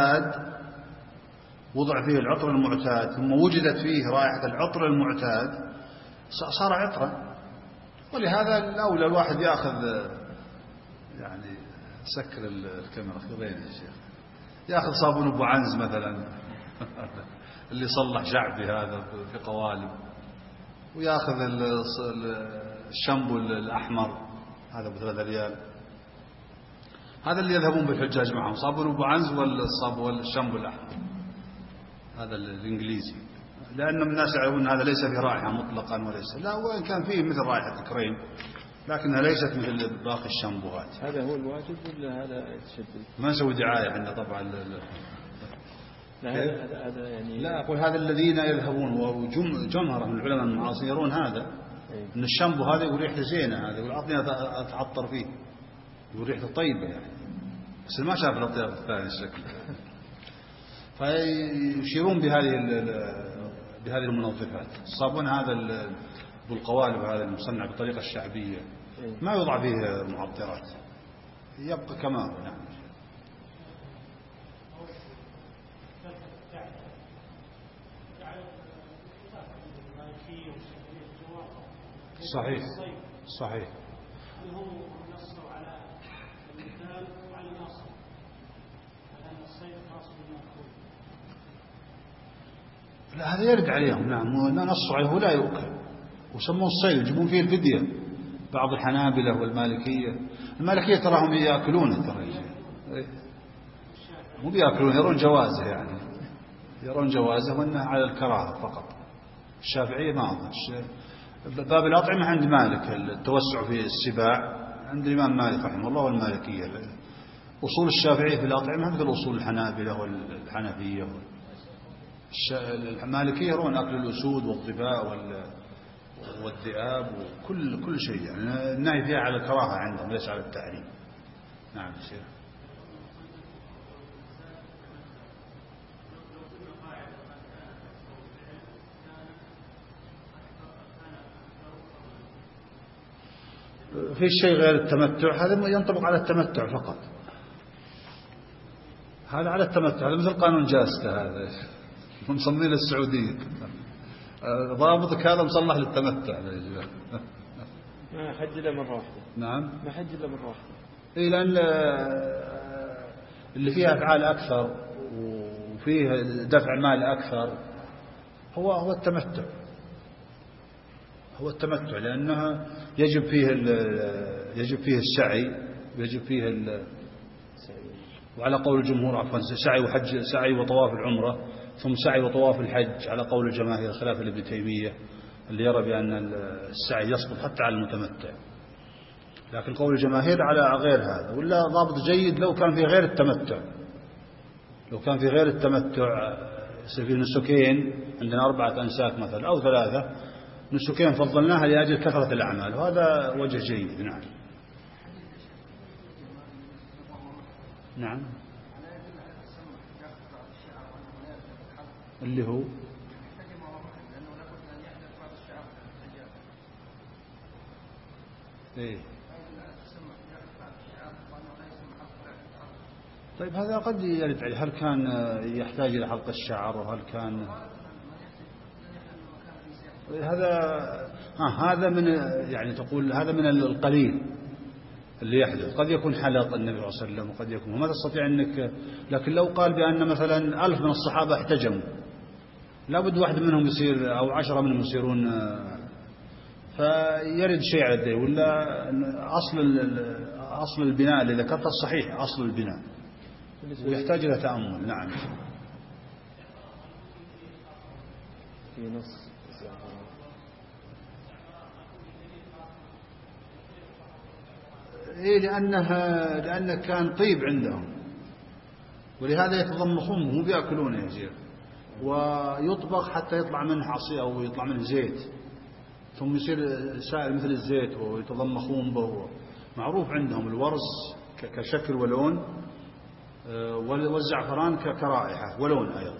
المعتاد ثم وجدت فيه رائحة العطر المعتاد صار عطرا. ولهذا الأولى الواحد يأخذ، يعني سكر الكاميرا خذين يا شيخ، يأخذ صابون أبو عنز مثلا اللي صلح شعبي هذا في قوالب، ويأخذ الشامبو الأحمر هذا ب3 ريال. هذا اللي يذهبون بالحجاج معهم، صابون أبو عنز والشامبو الأحمر هذا الإنجليزي لأن الناس يعلمون هذا ليس في رائحة مطلقا وليس، لا وإن كان فيه مثل رائحة الكريم لكنها ليست مثل باقي الشامبوهات. هذا هو الواجب ولا هذا يتشدد؟ ما نسوي دعاية عندنا طبعا. هذا يعني لا أقول هذا الذين يذهبون وجمهرة من العلماء المعاصرين يرون هذا أن الشامبو هذا يقول ريحته زينة، هذا يقول أعطني أتعطر فيه، يقول ريحته طيبة يعني، بس ما شاف الأطياب الثاني الشكل. فيشيرون بهذه المنظفات. الصابون هذا بالقوالب هذا المصنع بالطريقة الشعبية ما يوضع فيه معطرات، يبقى كما هو. نعم. صحيح صحيح. لا هذا يرد عليهم. نعم نصوا عليه ولا يؤكل، وسموه الصيد يجيبون فيه الفدية. بعض الحنابلة والمالكية تراهم يأكلونه، ترى مو بيأكلون، يرون جوازه، يعني يرون جوازه وأنه على الكراهة فقط. الشافعية ما أظن. باب الأطعمة عند مالك، التوسع في السباع عند الإمام مالك رحمه الله والمالكية. أصول الشافعية في الأطعمة مثل أصول الحنابلة والحنفية. المالكية يرون أكل الأسود والظباء والذئاب وكل شيء، يعني النهي فيها على الكراهة عندهم ليس على التحريم. نعم شيخ. في شيء غير التمتع، هذا ينطبق على التمتع فقط، هذا على التمتع، هذا مثل قانون جاسته، هذا مصممين السعودية، ضابطك هذا مصلح للتمتع. ما حج إلا مرة واحدة. نعم ما حج إلا مرة واحدة. إيه، لأن اللي فيها أفعال أكثر وفيه دفع مال أكثر هو التمتع، هو التمتع، لأنها يجب فيه السعي، ويجب فيه وعلى قول الجمهور عفوا سعي وطواف العمرة، ثم سعي وطواف الحج على قول الجماهير، خلافا لابن تيمية اللي يرى بأن السعي يسقط حتى على المتمتع، لكن قول الجماهير على غير هذا. ولا ضابط جيد لو كان في غير التمتع، لو كان في غير التمتع يصير في نسكين، عندنا 4 أنساك مثلا أو 3 نسكين فضلناها لأجل كثرة الأعمال، وهذا وجه جيد. نعم نعم. اللي هو إيه؟ طيب هذا قد يرد عليه، هل كان يحتاج إلى حلق الشعر، وهل كان هذا من، يعني تقول هذا من القليل اللي يحدث. قد يكون حلق النبي صلى الله عليه وسلم وقد يكون، وما تستطيع أنك، لكن لو قال بأن مثلا 1000 من الصحابة احتجموا، لابد واحد منهم يصير أو 10 منهم يصيرون، فيرد شيء على الدين. ولا أصل البناء اللي ذكرته الصحيح، أصل البناء ويحتاج إلى تأمل. نعم. في نص إيه، لأنه كان طيب عندهم، ولهذا يتضمخون، مو بيأكلونه يا شيخ، ويطبخ حتى يطلع منه عصير أو يطلع منه زيت، ثم يصير سائل مثل الزيت ويتضمخون به. معروف عندهم الورس كشكل ولون، والزعفران كرائحة ولون أيضا.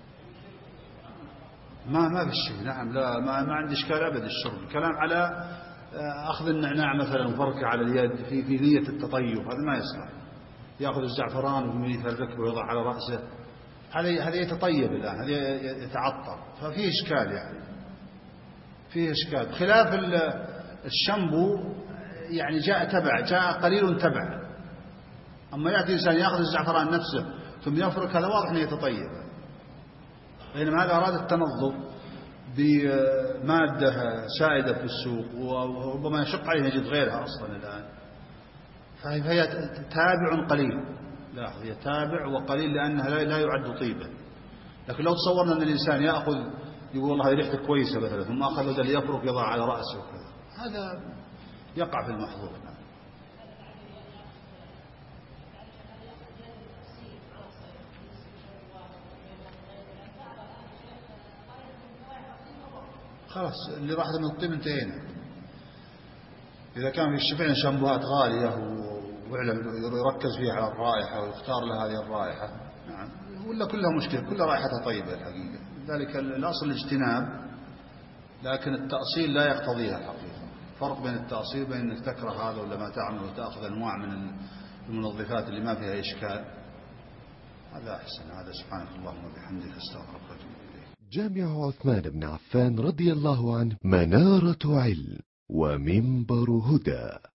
ما في شيء. نعم لا ما عندي إشكال أبدا. الشرب الكلام على أخذ النعناع مثلا وفركه على اليد في نية التطيب، هذا ما يصلح. يأخذ الزعفران ويفركه ويضع على رأسه، هذا يتطيب الآن، هذا يتعطر، ففيه إشكال، يعني فيه إشكال. بخلاف الشامبو يعني جاء قليل تبع، أما يأتي إنسان يأخذ الزعفران نفسه ثم يفرك، هذا واضح أنه يتطيب، بينما هذا أراد التنظف بمادة سائدة في السوق، وربما يشق عليه يجد غيرها أصلا الآن، فهي تابع قليل. لا، هي تابع وقليل لأنها لا يعد طيبا. لكن لو تصورنا أن الإنسان يأخذ يقول والله ريحته كويسة مثلا، ثم أخذ بدل يفرك يضع على رأسه وكذا، هذا يقع في المحظور. خلاص اللي راح من الطيب انتهينا. إذا كان في الشفعين شامبوهات غالية ويركز فيها على الرائحة ويختار لها هذه الرائحة، نعم، ولا كلها مشكلة، كلها رائحتها طيبة الحقيقة. ذلك الأصل الاجتناب، لكن التأصيل لا يقتضيها الحقيقة. فرق بين التأصيل بين أنك تكره هذا ولا ما تعمل وتأخذ أنواع من المنظفات اللي ما فيها إشكال، هذا أحسن. هذا سبحانك اللهم وبحمدك استغفرك واتوب إليك. جامع عثمان بن عفان رضي الله عنه منارة علم ومنبر هدى.